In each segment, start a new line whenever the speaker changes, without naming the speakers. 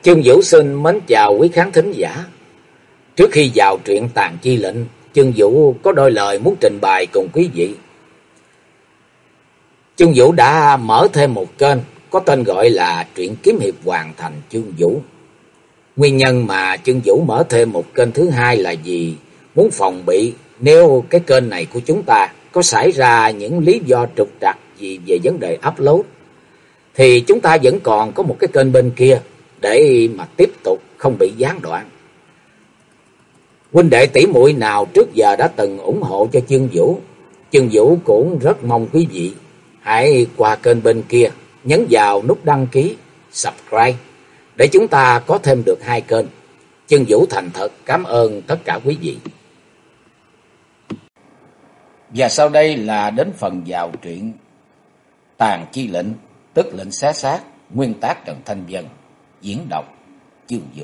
Chương Vũ xin mến chào quý khán thính giả. Trước khi vào truyện Tàn Chi Lệnh, Chương Vũ có đôi lời muốn trình bày cùng quý vị. Chương Vũ đã mở thêm một kênh có tên gọi là Truyện Kiếm Hiệp Hoàn Thành Chương Vũ. Nguyên nhân mà Chương Vũ mở thêm một kênh thứ hai là vì muốn phòng bị nếu cái kênh này của chúng ta có xảy ra những lý do trục trặc gì về vấn đề upload, thì chúng ta vẫn còn có một cái kênh bên kia để mà tiếp tục không bị gián đoạn. Huynh đệ tỷ muội nào trước giờ đã từng ủng hộ cho Chương Vũ cũng rất mong quý vị hãy qua kênh bên kia nhấn vào nút đăng ký, subscribe để chúng ta có thêm được hai kênh. Chương Vũ thành thật cảm ơn tất cả quý vị. Và sau đây là đến phần vào truyện Tàn Chi Lệnh, tức lệnh xé xác, nguyên tác Trần Thanh Vân, diễn đọc Chương Vũ.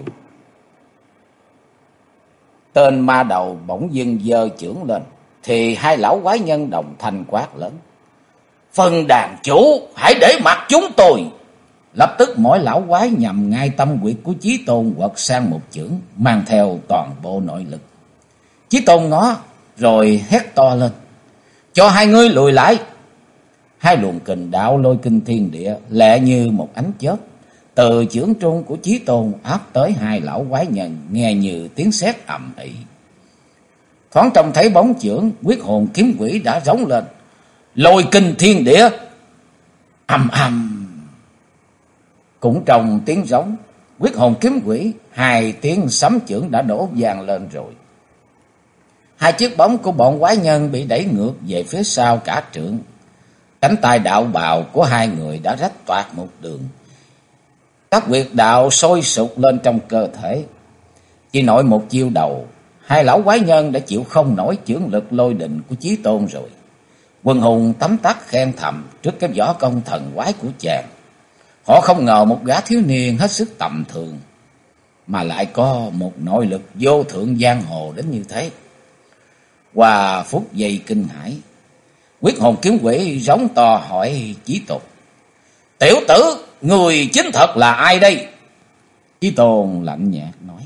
Tên ma đầu bỗng dưng giơ chưởng lên, thì hai lão quái nhân đồng thanh quát lớn: "Phần đàn chủ, hãy để mặc chúng tôi!" Lập tức mỗi lão quái nhằm ngay tâm huyệt của Chí Tôn quật sang một chưởng, mang theo toàn bộ nội lực. Chí Tôn ngó rồi hét to lên: "Cho hai ngươi lùi lại!" Hai luồng kình đạo lôi kinh thiên địa lẹ như một ánh chớp từ chưởng trung của Chí Tôn áp tới hai lão quái nhân, nghe như tiếng sét ầm ĩ. Thoáng trông thấy bóng chưởng, Quyết Hồn Kiếm Quỷ đã rống lên: "Lôi kinh thiên địa!" Ầm ầm. Cũng trong tiếng rống, Quyết Hồn Kiếm Quỷ, hai tiếng sấm chưởng đã đổ vang lên rồi. Hai chiếc bóng của bọn quái nhân bị đẩy ngược về phía sau cả trượng. Cánh tay đạo bào của hai người đã rách toạc một đường. Các huyệt đạo sôi sục lên trong cơ thể. Chỉ nội một chiêu đầu, hai lão quái nhân đã chịu không nổi chưởng lực lôi đình của Chí Tôn rồi. Quần hùng tấm tắc khen thầm trước cái võ công thần quái của chàng. Họ không ngờ một gã thiếu niên hết sức tầm thường mà lại có một nội lực vô thượng giang hồ đến như thế. Qua phút giây kinh hãi, Quyết Hồn Kiếm Quỷ rống to hỏi Chí Tôn: "Tiểu tử, người chính thật là ai đây?" Chí Tôn lạnh nhạt nói: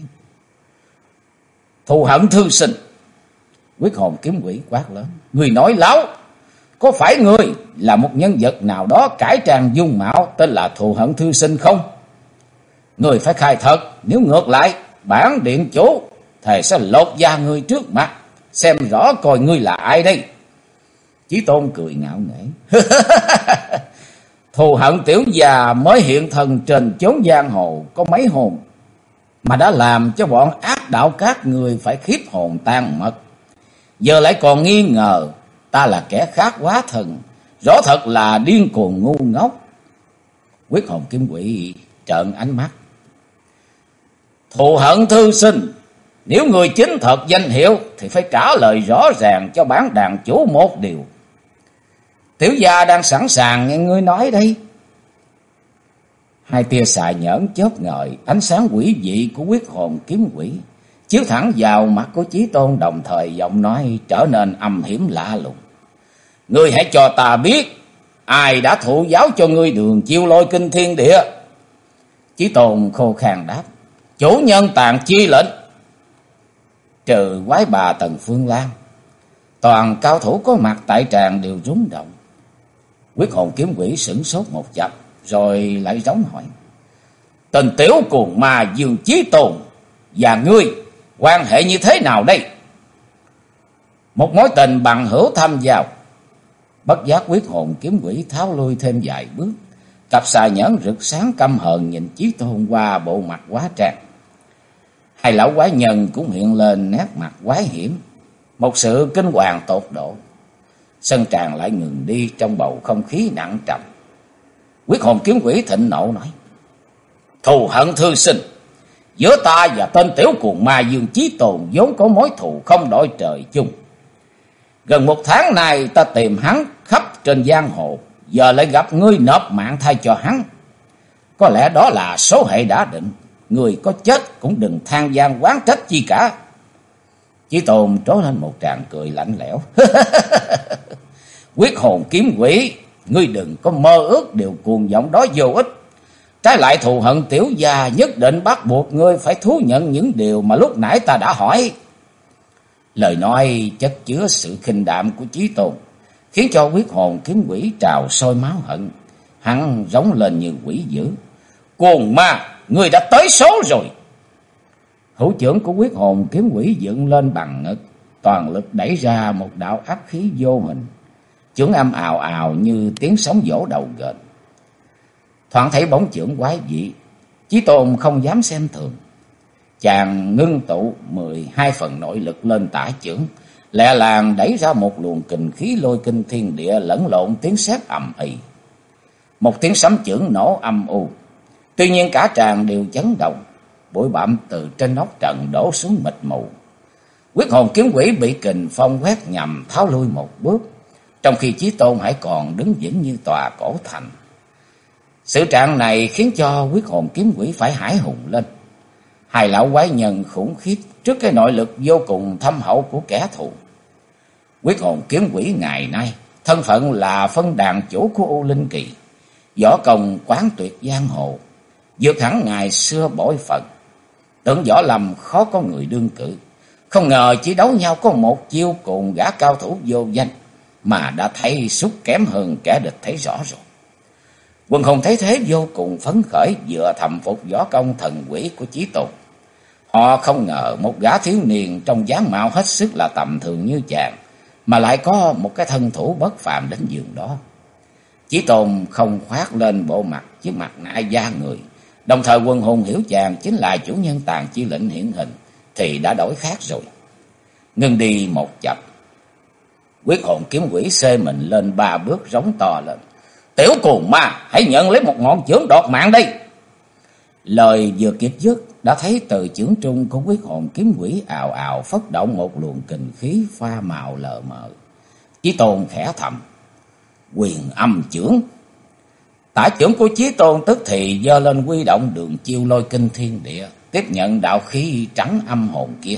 "Thù hận thư sinh." Quyết Hồn Kiếm Quỷ quát lớn: "Người nói láo, có phải ngươi là một nhân vật nào đó cải trang dung mạo tên là Thù hận thư sinh không? Người phải khai thật, nếu ngược lại bản điện chủ thầy sẽ lột da ngươi trước mặt, xem rõ coi ngươi là ai đây." Chí Tôn cười ngạo nghễ: "Thù hận tiểu già mới hiện thân trên chốn giang hồ có mấy hôm mà đã làm cho bọn ác đạo các người phải khiếp hồn tan mất. Giờ lại còn nghi ngờ ta là kẻ khác quá thần, rõ thật là điên cuồng ngu ngốc." Quyết Hồn Kiếm Quỷ trợn ánh mắt: "Thù hận thư sinh, nếu người chính thật danh hiệu thì phải trả lời rõ ràng cho bản đàn chủ một điều." "Tiểu gia đang sẵn sàng nghe ngươi nói đây." Hai tia xà nhẫn chớp ngời, ánh sáng quỷ dị của Quyết Hồn Kiếm Quỷ chiếu thẳng vào mặt của Chí Tôn, đồng thời giọng nói trở nên âm hiểm lạ lùng: "Ngươi hãy cho ta biết ai đã thụ giáo cho ngươi đường chiêu lôi kinh thiên địa." Chí Tôn khô khan đáp: "Chủ nhân Tàn Chi Lệnh." Trừ quái bà Tần Phương Lan, toàn cao thủ có mặt tại tràng đều rúng động. Quyết Hồn Kiếm Quỷ sửng sốt một chập rồi lại rống hỏi: "Tên tiểu cuồng ma Dương Chí Tôn và ngươi quan hệ như thế nào đây?" "Một mối tình bằng hữu thâm giao." Bất giác Quyết Hồn Kiếm Quỷ tháo lui thêm vài bước, cặp xà nhẫn rực sáng căm hờn nhìn Chí Tôn qua bộ mặt quá trang. Hai lão quái nhân cũng hiện lên nét mặt quái hiểm, một sự kinh hoàng tột độ. Sân tràng lại ngừng đi trong bầu không khí nặng trầm. Quyết Hồn Kiếm Quỷ thịnh nộ nói: "Thù hận thư sinh, giữa ta và tên tiểu cuồng ma Dương Chí Tôn vốn có mối thù không đội trời chung. Gần một tháng nay ta tìm hắn khắp trên giang hồ, giờ lại gặp ngươi nộp mạng thay cho hắn. Có lẽ đó là số hệ đã định, người có chết cũng đừng than gian oán trách chi cả." Chí Tôn trố lên một tràng cười lạnh lẽo: "Quyết Hồn Kiếm Quỷ, ngươi đừng có mơ ước điều cuồng vọng đó vô ích. Trái lại thù hận Tiểu gia nhất định bắt buộc ngươi phải thú nhận những điều mà lúc nãy ta đã hỏi. Lời nói chất chứa sự khinh đạm của Chí Tôn, khiến cho huyết hồn kiếm quỷ trào sôi máu hận. Hắn rống lên như quỷ dữ. Cuồng ma, ngươi đã tới số rồi. Hữu chưởng của huyết hồn kiếm quỷ dựng lên bằng ngực, toàn lực đẩy ra một đạo áp khí vô hình. Chưởng âm ào ào như tiếng sóng vỗ đầu ghềnh. Thoáng thấy bóng chưởng quái dị, Chí Tôn không dám xem thường. Chàng ngưng tụ 12 phần nội lực lên tả chưởng, lẹ làng đẩy ra một luồng kình khí lôi kinh thiên địa, lẫn lộn tiếng sét ầm ĩ. Một tiếng sấm chưởng nổ âm u. Tuy nhiên cả tràng đều chấn động, bụi bặm từ trên nóc trần đổ xuống mịt mù. Huyết hồn kiếm quỷ bị kình phong quét nhằm tháo lui một bước, trong khi Chí Tôn hãy còn đứng vững như tòa cổ thành. Sự trạng này khiến cho huyết hồn kiếm quỷ phải hãi hùng lên. Hai lão quái nhân khủng khiếp trước cái nội lực vô cùng thâm hậu của kẻ thù. Huyết hồn kiếm quỷ ngày nay thân phận là phân đàn chủ của U Linh Kỳ, võ công quán tuyệt giang hồ, vượt hẳn ngày xưa bội phần. Tưởng võ lâm khó có người đương cử, không ngờ chỉ đấu nhau có một chiêu cùng gã cao thủ vô danh mà đã thấy sút kém hơn kẻ địch thấy rõ rồi. Quần hùng thấy thế vô cùng phấn khởi, vừa thầm phục võ công thần quỷ của Chí Tôn. Họ không ngờ một gã thiếu niên trong dáng mạo hết sức là tầm thường như chàng mà lại có một cái thân thủ bất phàm đến giường đó. Chí Tôn không khoác lên bộ mặt chiếc mặt nạ da người, đồng thời quần hùng hiểu chàng chính là chủ nhân Tàn Chi Lệnh hiển hình, thì đã đổi khác rồi. Ngưng đi một chập, huyết hồn kiếm quỷ xê mình lên 3 bước, rống to lên: Tiểu cuồng ma, hãy nhận lấy một ngọn chưởng đọt mạng đây. Lời vừa kịp dứt, đã thấy từ chưởng trung của huyết hồn kiếm quỷ ào ào phất động một luồng kình khí pha màu lờ mờ. Chí Tôn khẽ thầm: Quyền âm chưởng. Tả chưởng của Chí Tôn tức thì giơ lên huy động đường chiêu lôi kinh thiên địa, tiếp nhận đạo khí trắng âm hồn kia.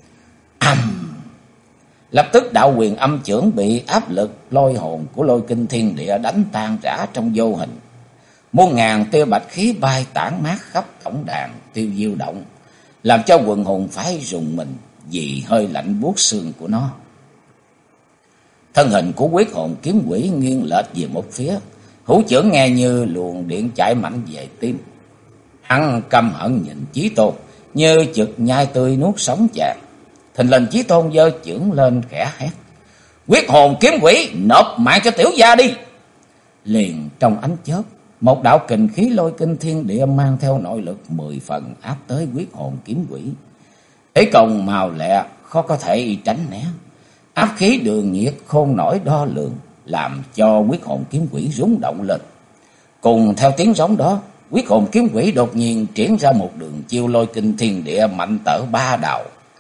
Lập tức đạo quyền âm chưởng bị áp lực lôi hồn của lôi kinh thiên địa đánh tan rã trong vô hình. Muôn ngàn tia bạch khí bay tản mát khắp tổng đàn, tiêu diêu động, làm cho quần hùng phải rùng mình vì hơi lạnh buốt xương của nó. Thân hình của huyết hồn kiếm quỷ nghiêng lệch về một phía, hữu chưởng nghe như luồng điện chạy mạnh về tim. Hắn căm hận nhìn Chí Tôn như chực nhai tươi nuốt sống chàng. Thình lình Chí Tôn giơ chưởng lên khẽ hét: Huyết hồn kiếm quỷ, nộp mạng cho tiểu gia đi. Liền trong ánh chớp, một đạo kình khí lôi kinh thiên địa mang theo nội lực 10 phần áp tới huyết hồn kiếm quỷ. Thế công màu lẹ, khó có thể tránh né. Áp khí đường nhiệt khôn nổi đo lường, làm cho huyết hồn kiếm quỷ rúng động lên. Cùng theo tiếng rống đó, huyết hồn kiếm quỷ đột nhiên triển ra một đường chiêu lôi kinh thiên địa mạnh tở 3 đạo.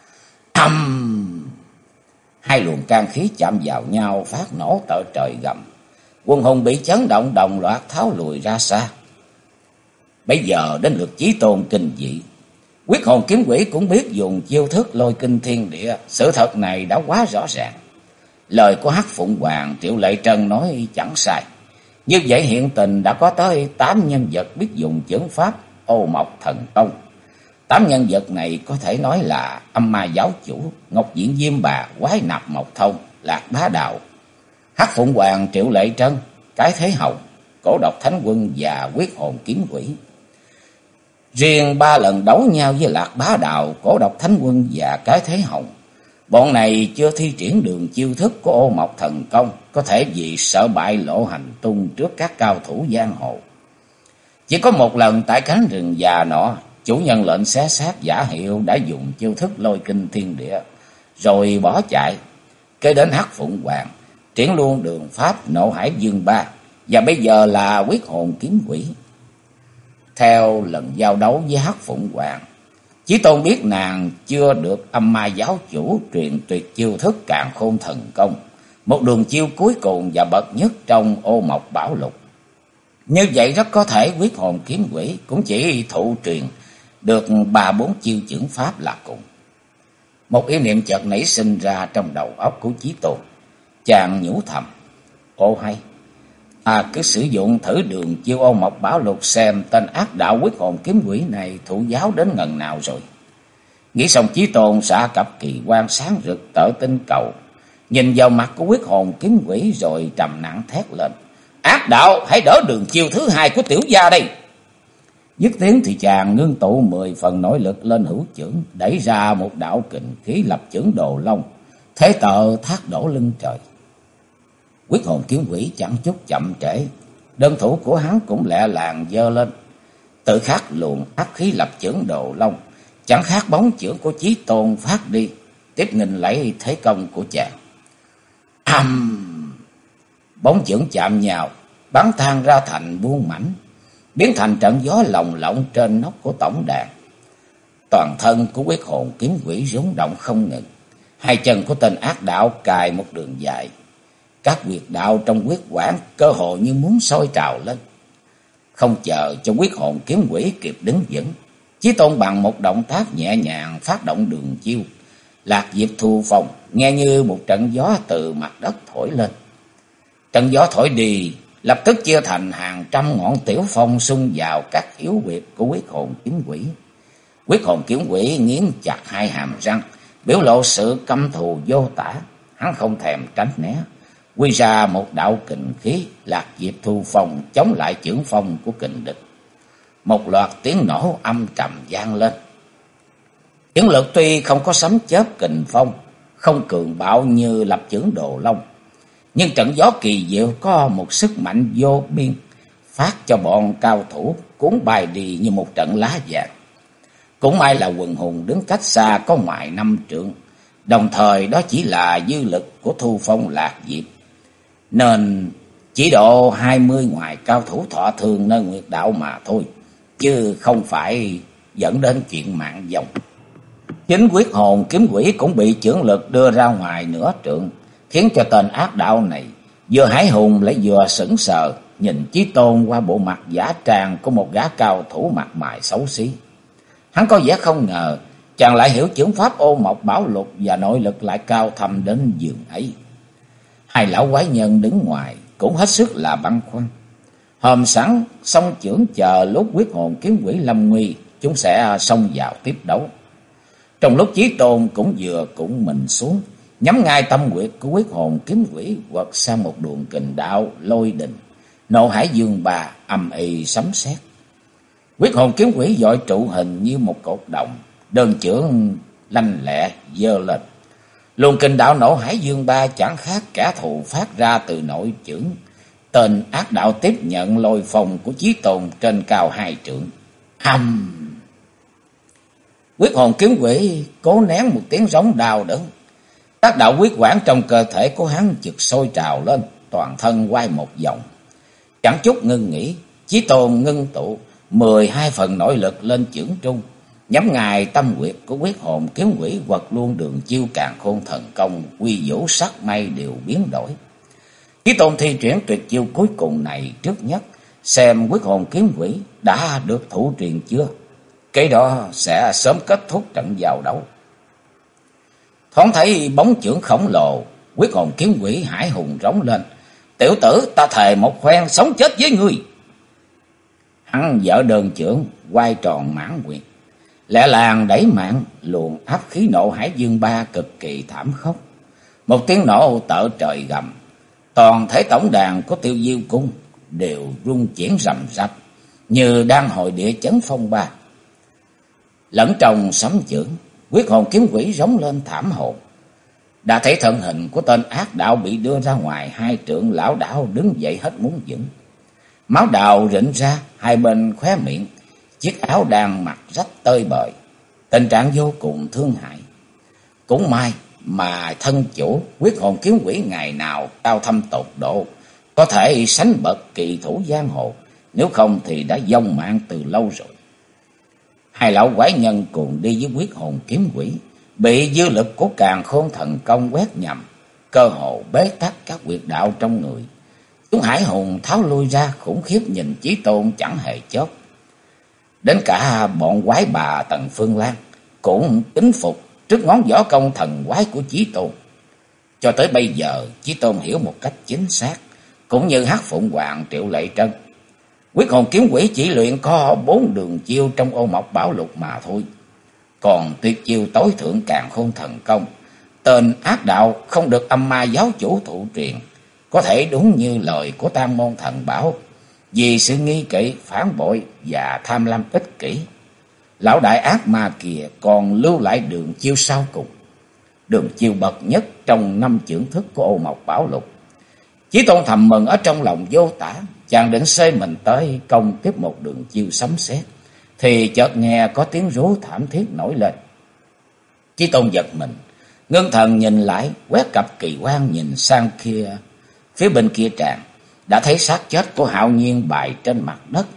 Hai luồng can khí chạm vào nhau phát nổ tợ trời gầm. Quân hùng bị chấn động đồng loạt tháo lùi ra xa. Bây giờ đến lượt Chí Tôn kinh dị. Huyết hồn kiếm quỷ cũng biết dùng chiêu thức lôi kinh thiên địa. Sự thật này đã quá rõ ràng. Lời của Hắc Phụng Hoàng Triệu Lệ Trân nói chẳng sai. Như vậy hiện tình đã có tới 8 nhân vật biết dùng chưởng pháp Ô Mộc Thần Công. 8 nhân vật này có thể nói là Âm Ma Giáo Chủ, Ngọc Diện Diêm Bà, Quái Nạp Mộc Thông, Lạc Bá Đạo, Hắc Phụng Hoàng Triệu Lệ Trân, Cái Thế Hồng, Cổ Độc Thánh Quân và Huyết Hồn Kiếm Quỷ. Riêng 3 lần đấu nhau với Lạc Bá Đạo, Cổ Độc Thánh Quân và Cái Thế Hồng, bọn này chưa thi triển đường chiêu thức của Ô Mộc Thần Công, có thể vì sợ bại lộ hành tung trước các cao thủ giang hồ. Chỉ có một lần tại cánh rừng già nọ, chủ nhân lệnh xé xác giả hiệu đã dùng chiêu thức lôi kinh thiên địa, rồi bỏ chạy. Kế đến Hắc Phụng Hoàng triển luôn đường pháp Nộ Hải Dương Ba, và bây giờ là Huyết Hồn Kiếm Quỷ. Theo lần giao đấu với Hắc Phụng Hoàng, Chí Tôn biết nàng chưa được Âm Ma Giáo Chủ truyền tuyệt chiêu thức Càn Khôn Thần Công, một đường chiêu cuối cùng và bậc nhất trong Ô Mộc Bảo Lục. Như vậy rất có thể Huyết Hồn Kiếm Quỷ cũng chỉ thụ truyền được 3-4 chiêu chưởng pháp là cùng. Một ý niệm chợt nảy sinh ra trong đầu óc của Chí Tôn. Chàng nhủ thầm: Ô hay, Cứ sử dụng thử đường chiêu Ô Mộc Bảo Lục xem tên ác đạo quyết hồn kiếm quỷ này thụ giáo đến ngần nào rồi. Nghĩ xong, Chí Tôn xả cặp kỳ quan sáng rực tở tinh cầu, nhìn vào mặt của quyết hồn kiếm quỷ rồi trầm nặng thét lên: Ác đạo, hãy đỡ đường chiêu thứ hai của tiểu gia đây. Dứt tiếng thì chàng ngưng tụ 10 phần nội lực lên hữu chưởng, đẩy ra một đạo kình khí lập chưởng Đồ Long, thế tợ thác đổ lưng trời. Quyết hồn kiếm quỷ chẳng chút chậm trễ, đơn thủ của hắn cũng lẹ làng giơ lên, tự khắc luồng ác khí lập chưởng Đồ Long chẳng khác bóng chưởng của Chí Tôn phát đi, tiếp nghênh lấy thế công của chàng. Bóng chưởng chạm nhau, bắn tan ra thành buông mảnh, biến thành trận gió lồng lộng trên nóc của tổng đàn. Toàn thân của quyết hồn kiếm quỷ rung động không ngừng, hai chân của tên ác đạo cài một đường dài, các huyệt đạo trong huyết quản cơ hồ như muốn sôi trào lên. Không chờ cho quyết hồn kiếm quỷ kịp đứng vững, Chí Tôn bằng một động tác nhẹ nhàng phát động đường chiêu Lạc Diệp Thu Phong, nghe như một trận gió từ mặt đất thổi lên. Trận gió thổi đi, lập tức chia thành hàng trăm ngọn tiểu phong xung vào các yếu huyệt của quyết hồn kiếm quỷ. Quyết hồn kiếm quỷ nghiến chặt hai hàm răng, biểu lộ sự căm thù vô tả. Hắn không thèm tránh né, quy ra một đạo kình khí Lạc Diệp Thu Phong chống lại chưởng phong của kình địch. Một loạt tiếng nổ âm trầm vang lên. Chưởng lực tuy không có sấm chớp kình phong, không cường bạo như lập chưởng Đồ Long, nhưng trận gió kỳ diệu có một sức mạnh vô biên, phát cho bọn cao thủ cuốn bay đi như một trận lá vàng. Cũng may là quần hùng đứng cách xa có ngoài 5 trượng, đồng thời đó chỉ là dư lực của Thu Phong Lạc Diệp, nên chỉ độ 20 ngoài cao thủ thọ thương nơi nguyệt đạo mà thôi, chứ không phải dẫn đến chuyện mạng vong. Chính quyết hồn kiếm quỷ cũng bị chưởng lực đưa ra ngoài nửa trượng, khiến cho tên ác đạo này vừa hãi hùng lại vừa sững sờ, nhìn Chí Tôn qua bộ mặt giả trang của một gã cao thủ mặt mày xấu xí. Hắn có vẻ không ngờ chàng lại hiểu chưởng pháp Ô Mộc Bảo Lục và nội lực lại cao thâm đến giường ấy. Hai lão quái nhân đứng ngoài cũng hết sức là băn khoăn, hòm sẵn song chưởng chờ lúc quyết hồn kiếm quỷ lâm nguy, chúng sẽ xông vào tiếp đấu. Trong lúc Chí Tôn cũng vừa cũng mình xuống, nhắm ngay tâm huyệt của quyết hồn kiếm quỷ, quật sang một luồng kình đạo lôi đình, nộ hải dương bà âm ì sấm sét. Quyết hồn kiếm quỷ vội trụ hình như một cột đồng, đơn chưởng lanh lẹ giơ lên. Luồng kình đạo nộ hải dương ba chẳng khác kẻ thù phát ra từ nội chưởng. Tên ác đạo tiếp nhận lôi phong của Chí Tôn trên cao 2 trượng. Quyết hồn kiếm quỷ cố nén một tiếng rống đau đớn. Các đạo huyết quản trong cơ thể của hắn chực sôi trào lên, toàn thân quay một vòng. Chẳng chút ngưng nghỉ, Chí Tôn ngưng tụ 12 phần nội lực lên chưởng trung, nhắm ngài tâm huyệt của quyết hồn kiếm quỷ, quật luôn đường chiêu Càn Khôn Thần Công, quy vũ sắc mây đều biến đổi. Chí Tôn thi triển tuyệt chiêu cuối cùng này trước nhất, xem quyết hồn kiếm quỷ đã được thủ truyền chưa, cái đó sẽ sớm kết thúc trận giao đấu. Thoáng thấy bóng chưởng khổng lồ, quyết hồn kiếm quỷ hải hùng rống lên: Tiểu tử, ta thề một phen sống chết với ngươi. Hắn dở đơn chưởng quay tròn mãn nguyệt, lẹ làng đẩy mạng luồng áp khí nộ hải dương ba cực kỳ thảm khốc. Một tiếng nổ tợ trời gầm, toàn thể tổng đàn của Tiêu Diêu cung đều rung chuyển rầm rập như đang hội địa chấn phong ba. Lẫn trong sấm chưởng, quyết hồn kiếm quỷ rống lên thảm hồn. Đã thấy thân hình của tên ác đạo bị đưa ra ngoài 2 trượng, lão đảo đứng dậy hết muốn vững. Máu đào rịn ra hai bên khóe miệng, chiếc áo đang mặc rách tơi bời, tình trạng vô cùng thương hại. Cũng may mà thân chủ quyết hồn kiếm quỷ ngày nào cao thâm tột độ, có thể sánh bậc kỳ thủ giang hồ, nếu không thì đã vong mạng từ lâu rồi. Hai lão quái nhân cùng đi với quyết hồn kiếm quỷ, bị dư lực của Càn Khôn Thần Công quét nhầm, cơ hồ bế tắc các huyệt đạo trong người. Chúng hải hùng tháo lui ra, khủng khiếp nhìn Chí Tôn chẳng hề chớp. Đến cả bọn quái bà Tần Phương Lan cũng kính phục trước ngón võ công thần quái của Chí Tôn. Cho tới bây giờ, Chí Tôn hiểu một cách chính xác, cũng như Hắc Phụng Hoàng, Triệu Lệ Trân. Quyết hồn kiếm quỷ chỉ luyện có 4 đường chiêu trong Ô Mộc Bảo Lục mà thôi. Còn tuyệt chiêu tối thượng Càn Khôn Thần Công, tên ác đạo không được âm ma giáo chủ thụ truyền, có thể đúng như lời của Tam Môn Thần bảo, vì sự nghi kỵ, phản bội và tham lam ích kỷ, lão đại ác ma kia còn lưu lại đường chiêu sau cùng, đường chiêu bậc nhất trong 5 chưởng thức của Ô Mộc Bảo Lục. Chí Tôn thầm mừng ở trong lòng vô tả, chàng định xơi mình tới công tiếp một đường chiêu sấm sét, thì chợt nghe có tiếng rú thảm thiết nổi lên. Chí Tôn giật mình, ngưng thần nhìn lại, quét cặp kỳ quan nhìn sang phía bên kia tràng, đã thấy xác chết của Hạo Nhiên bày trên mặt đất.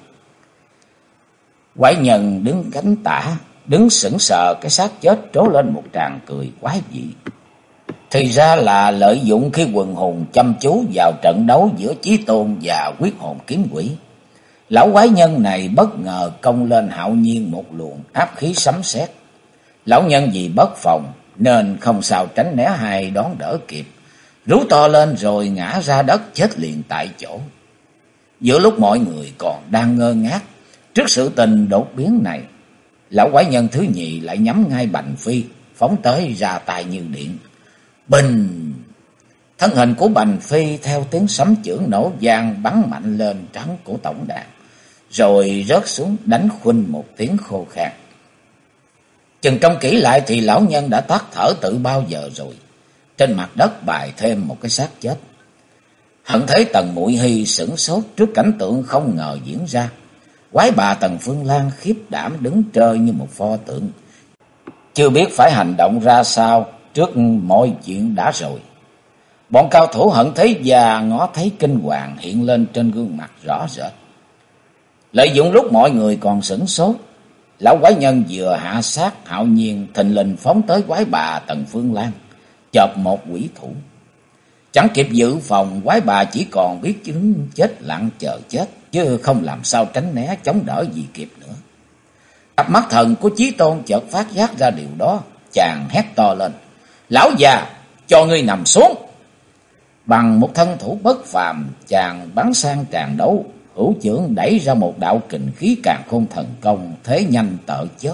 Quái nhân đứng cánh tả, đứng sững sờ cái xác chết, trố lên một tràng cười quái dị. Thì ra là lợi dụng khi quần hùng chăm chú vào trận đấu giữa Chí Tôn và Quyết hồn kiếm quỷ, lão quái nhân này bất ngờ công lên Hạo Nhiên một luồng áp khí sấm sét. Lão nhân vì bất phòng nên không sao tránh né hay đón đỡ kịp, rú to lên rồi ngã ra đất chết liền tại chỗ. Giữa lúc mọi người còn đang ngơ ngác trước sự tình đột biến này, lão quái nhân thứ nhì lại nhắm ngay Bành Phi, phóng tới ra tay như điện. Bình! Thân hình của Bành Phi theo tiếng sấm chưởng nổ vang bắn mạnh lên trán của tổng đàn, rồi rớt xuống đánh khuynh một tiếng khô khan. Chừng trông kỹ lại thì lão nhân đã tắt thở từ bao giờ rồi. Trên mặt đất bày thêm một cái xác chết. Hận thấy Tần Muội Hy sửng sốt trước cảnh tượng không ngờ diễn ra. Quái bà Tần Phương Lan khiếp đảm đứng trơ như một pho tượng, chưa biết phải hành động ra sao trước mọi chuyện đã rồi. Bọn cao thủ Hận Thế Già ngó thấy kinh hoàng hiện lên trên gương mặt rõ rệt. Lợi dụng lúc mọi người còn sửng sốt, lão quái nhân vừa hạ sát Hạo Nhiên thình lình phóng tới quái bà Tần Phương Lan, chộp một quỷ thủ. Chẳng kịp dự phòng, quái bà chỉ còn biết chứng chết lặng chờ chết, chứ không làm sao tránh né chống đỡ gì kịp nữa. Cặp mắt thần của Chí Tôn chợt phát giác ra điều đó, chàng hét to lên: "Lão già, cho ngươi nằm xuống!" Bằng một thân thủ bất phàm, chàng bắn sang tràng đấu, hữu chưởng đẩy ra một đạo kình khí Càn Khôn Thần Công, thế nhanh tợ chớp.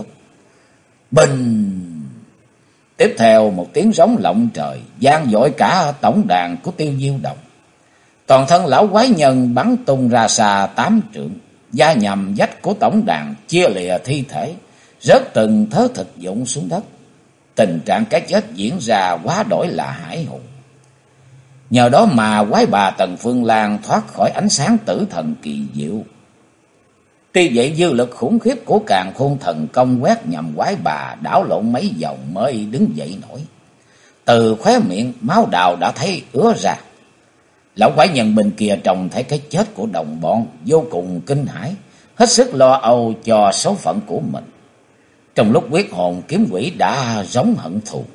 Bình! Tiếp theo một tiếng rống lộng trời, vang dội cả tổng đàn của Tiêu Diêu Đồng. Toàn thân lão quái nhân bắn tung ra xa 8 trượng, da nhằm vách của tổng đàn chia lìa thi thể, rớt từng thớ thịt vụn xuống đất. Tình trạng cái chết diễn ra quá đổi là hãi hùng. Nhờ đó mà quái bà Tần Phương Lan thoát khỏi ánh sáng tử thần kỳ diệu. Tuy vậy dư lực khủng khiếp của Càn Khôn Thần Công quét nhằm quái bà đảo lộn mấy vòng mới đứng dậy nổi. Từ khóe miệng máu đào đã thấy ứa ra. Lão quái nhân bên kia trông thấy cái chết của đồng bọn, vô cùng kinh hãi, hết sức lo âu cho số phận của mình. Trong lúc Quyết hồn kiếm quỷ đã giống hận thù: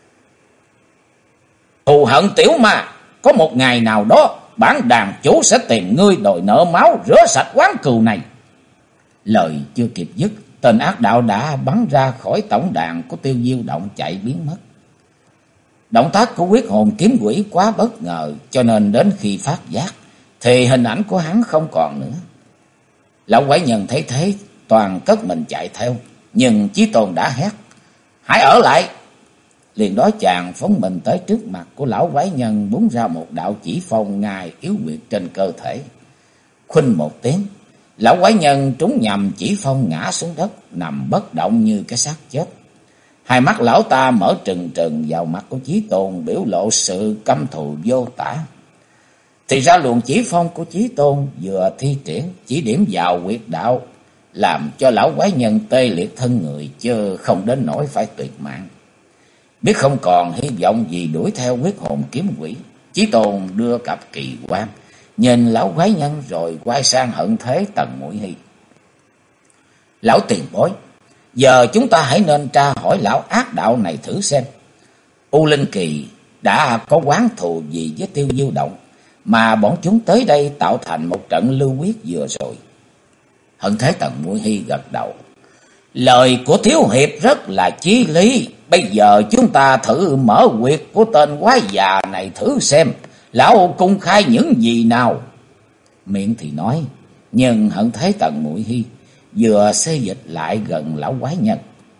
"Thù hận tiểu ma, có một ngày nào đó bản đàn chủ sẽ tìm ngươi đòi nợ máu, rửa sạch oán cừu này." Lời chưa kịp dứt, tên ác đạo đã bắn ra khỏi tổng đàn của Tiêu Diêu Động chạy biến mất. Động tác của Quyết hồn kiếm quỷ quá bất ngờ, cho nên đến khi phát giác thì hình ảnh của hắn không còn nữa. Lão quái nhân thấy thế toàn cất mình chạy theo, nhưng Chí Tôn đã hét: "Hãy ở lại!" Liền đó chàng phóng mình tới trước mặt của lão quái nhân, búng ra một đạo chỉ phong ngài yếu quyệt trên cơ thể. Khuynh một tiếng, lão quái nhân trúng nhầm chỉ phong ngã xuống đất, nằm bất động như cái xác chết. Hai mắt lão ta mở trừng trừng vào mặt của Chí Tôn, biểu lộ sự căm thù vô tả. Thì ra luồng chỉ phong của Chí Tôn vừa thi triển chỉ điểm vào huyệt đạo, làm cho lão quái nhân tê liệt thân người, chứ không đến nỗi phải tuyệt mạng. Biết không còn hy vọng gì đuổi theo Quyết hồn kiếm quỷ, Chí Tôn đưa cặp kỳ quan nhìn lão quái nhân rồi quay sang Hận Thế Tần Muội Hy: "Lão tiền bối, giờ chúng ta hãy nên tra hỏi lão ác đạo này thử xem. U Linh Kỳ đã có oán thù gì với Tiêu Diêu Động mà bọn chúng tới đây tạo thành một trận lưu quyết vừa rồi?" Hận Thế Tần Muội Hy gật đầu: "Lời của thiếu hiệp rất là chí lý. Bây giờ chúng ta thử mở huyệt của tên quái già này thử xem Lão cung khai những gì nào? Miệng thì nói, nhưng Hận Thế Tần Muội Hi vừa xê dịch lại gần lão quái nhân.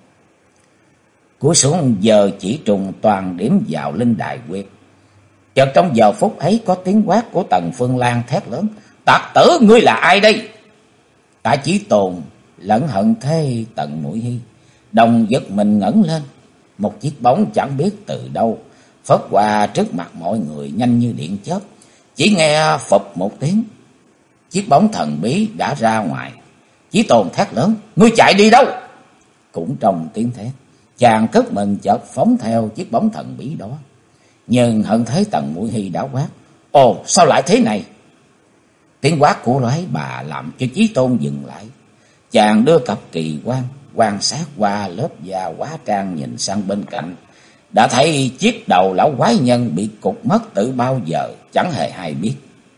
Cúi xuống giờ chỉ trùng toàn điểm vào linh đài quyệt. Chợt trong giờ phút ấy có tiếng quát của Tần Phương Lan thét lớn: Tặc tử, ngươi là ai đây? Cả Chí Tôn lẫn Hận Thế Tần Muội Hi đồng giật mình ngẩng lên. Một chiếc bóng chẳng biết từ đâu phất qua trước mặt mọi người nhanh như điện chớp. Chỉ nghe phụp một tiếng, chiếc bóng thần bí đã ra ngoài. Chí Tôn thét lớn: Ngươi chạy đi đâu? Cũng trong tiếng thét, chàng cất mình chợt phóng theo chiếc bóng thần bí đó. Nhưng Hận Thế Tần Muội Hi đã quát: Ồ, sao lại thế này? Tiếng quát của lói bà làm cho Chí Tôn dừng lại. Chàng đưa cặp kỳ quan quan sát qua lớp da hóa trang, nhìn sang bên cạnh, đã thấy chiếc đầu lão quái nhân bị cụt mất từ bao giờ chẳng hề hay biết.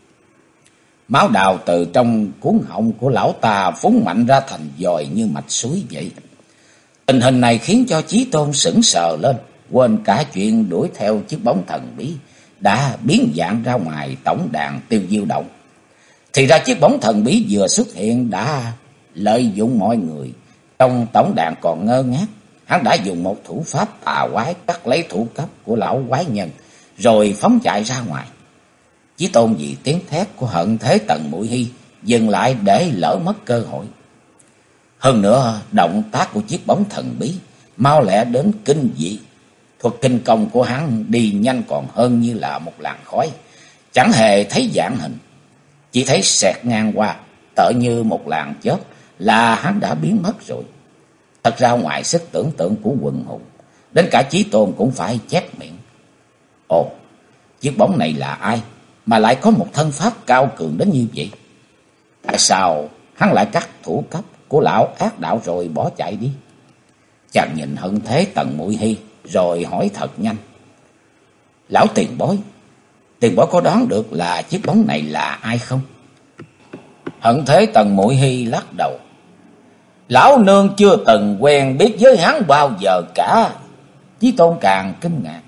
Máu đào từ trong cuốn họng của lão ta phúng mạnh ra thành dòi như mạch suối vậy. Tình hình này khiến cho Chí Tôn sững sờ lên, quên cả chuyện đuổi theo chiếc bóng thần bí đã biến dạng ra ngoài tổng đàn Tiêu Diêu Động. Thì ra chiếc bóng thần bí vừa xuất hiện đã lợi dụng mọi người trong tổng đàn còn ngơ ngác. Hắn đã dùng một thủ pháp tà quái cắt lấy thủ cấp của lão quái nhân rồi phóng chạy ra ngoài. Chí Tôn vì tiếng thét của Hận Thế Tần Muội Hi dừng lại để lỡ mất cơ hội. Hơn nữa, động tác của chiếc bóng thần bí mau lẹ đến kinh dị. Thuật kinh công của hắn đi nhanh còn hơn như là một làn khói, chẳng hề thấy dạng hình, chỉ thấy xẹt ngang qua tựa như một làn chớp là hắn đã biến mất rồi. Thật ra ngoài sức tưởng tượng của quần hùng, đến cả Chí Tôn cũng phải chép miệng. Ồ, chiếc bóng này là ai mà lại có một thân pháp cao cường đến như vậy? Tại sao hắn lại cắt thủ cấp của lão ác đạo rồi bỏ chạy đi? Chàng nhìn Hận Thế Tần Muội Hi rồi hỏi thật nhanh: Lão tiền bối có đoán được là chiếc bóng này là ai không? Hận Thế Tần Muội Hi lắc đầu: Lão nương chưa từng quen biết với hắn bao giờ cả. Chí Tôn càng kinh ngạc: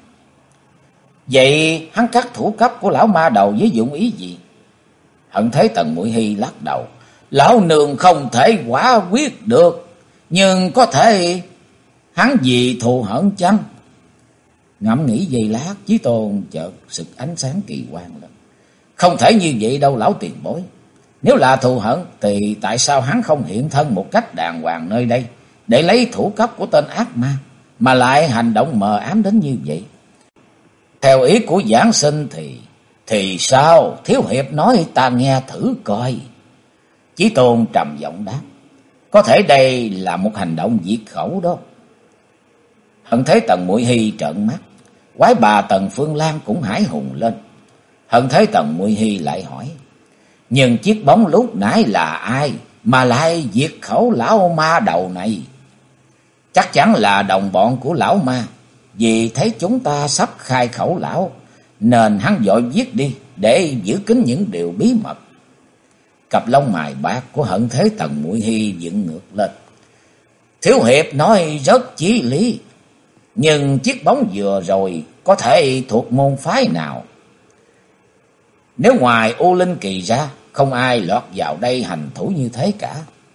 Vậy hắn cắt thủ cấp của lão ma đầu với dụng ý gì? Hận Thế Tần Muội Hi lắc đầu: Lão nương không thể quả quyết được, nhưng có thể hắn vì thù hận chăng? Ngẫm nghĩ giây lát, Chí Tôn chợt sực ánh sáng kỳ quan lên: Không thể như vậy đâu lão tiền bối. Nếu là thù hận thì tại sao hắn không hiện thân một cách đàng hoàng nơi đây để lấy thủ cấp của tên ác ma, mà lại hành động mờ ám đến như vậy? Theo ý của giảng sinh thì sao? Thiếu hiệp nói ta nghe thử coi. Chí Tôn trầm giọng đáp: Có thể đây là một hành động diệt khẩu đó. Hận Thế Tần Muội Hi trợn mắt, quái bà Tần Phương Lan cũng hãi hùng lên. Hận Thế Tần Muội Hi lại hỏi: Nhưng chiếc bóng lúc nãy là ai mà lại diệt khẩu lão ma đầu này? Chắc chắn là đồng bọn của lão ma, vì thấy chúng ta sắp khai khẩu lão nên hắn vội giết đi để giữ kín những điều bí mật. Cặp lông mày bạc của Hận Thế Tần Muội Hi dựng ngược lên: Thiếu hiệp nói rất chí lý, nhưng chiếc bóng vừa rồi có thể thuộc môn phái nào? Nếu ngoài U Linh Kỳ ra, không ai lọt vào đây hành thủ như thế cả.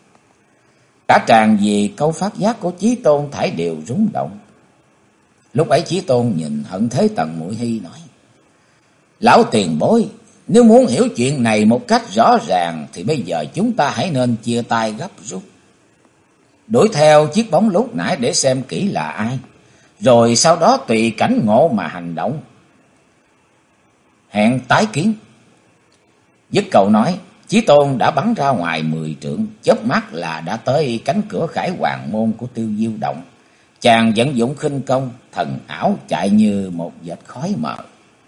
Cả tràng vì câu phát giác của Chí Tôn thảy đều rung động. Lúc ấy Chí Tôn nhìn Hận Thế Tần Muội Hi nói: Lão tiền bối, nếu muốn hiểu chuyện này một cách rõ ràng thì bây giờ chúng ta hãy nên chia tay gấp rút, đuổi theo chiếc bóng lúc nãy để xem kỹ là ai, rồi sau đó tùy cảnh ngộ mà hành động. Hẹn tái kiến. Dứt câu nói, Chí Tôn đã bắn ra ngoài 10 trượng, chớp mắt là đã tới cánh cửa khải hoàng môn của Tiêu Diêu Động. Chàng vận dụng khinh công, thần ảo chạy như một vệt khói mờ.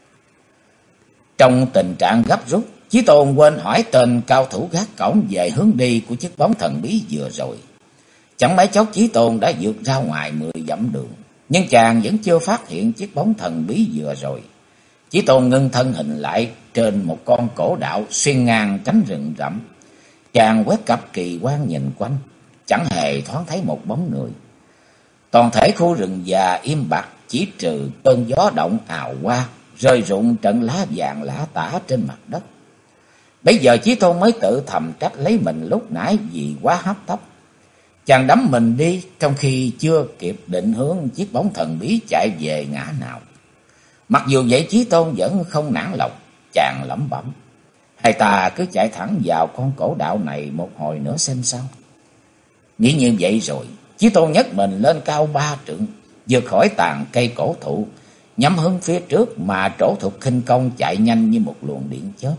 Trong tình trạng gấp rút, Chí Tôn quên hỏi tên cao thủ gác cổng về hướng đi của chiếc bóng thần bí vừa rồi. Chẳng mấy chốc Chí Tôn đã vượt ra ngoài 10 dặm đường, nhưng chàng vẫn chưa phát hiện chiếc bóng thần bí vừa rồi. Chí Tôn ngưng thân hình lại trên một con cổ đạo xuyên ngang cánh rừng rậm. Chàng quét cặp kỳ quan nhìn quanh, chẳng hề thoáng thấy một bóng người. Toàn thể khu rừng già im bặt, chỉ trừ cơn gió động ào qua rơi rụng trận lá vàng lã tả trên mặt đất. Bây giờ Chí Tôn mới tự thầm trách lấy mình lúc nãy vì quá hấp tấp. Chàng đắm mình đi trong khi chưa kịp định hướng chiếc bóng thần bí chạy về ngã nào. Mặc dù vậy Chí Tôn vẫn không nản lòng, chàng lẩm bẩm: hay ta cứ chạy thẳng vào con cổ đạo này một hồi nữa xem sao. Nghĩ như vậy rồi, Chí Tôn nhấc mình lên cao 3 trượng, vượt khỏi tàn cây cổ thụ, nhắm hướng phía trước mà trổ Thục khinh công chạy nhanh như một luồng điện chớp.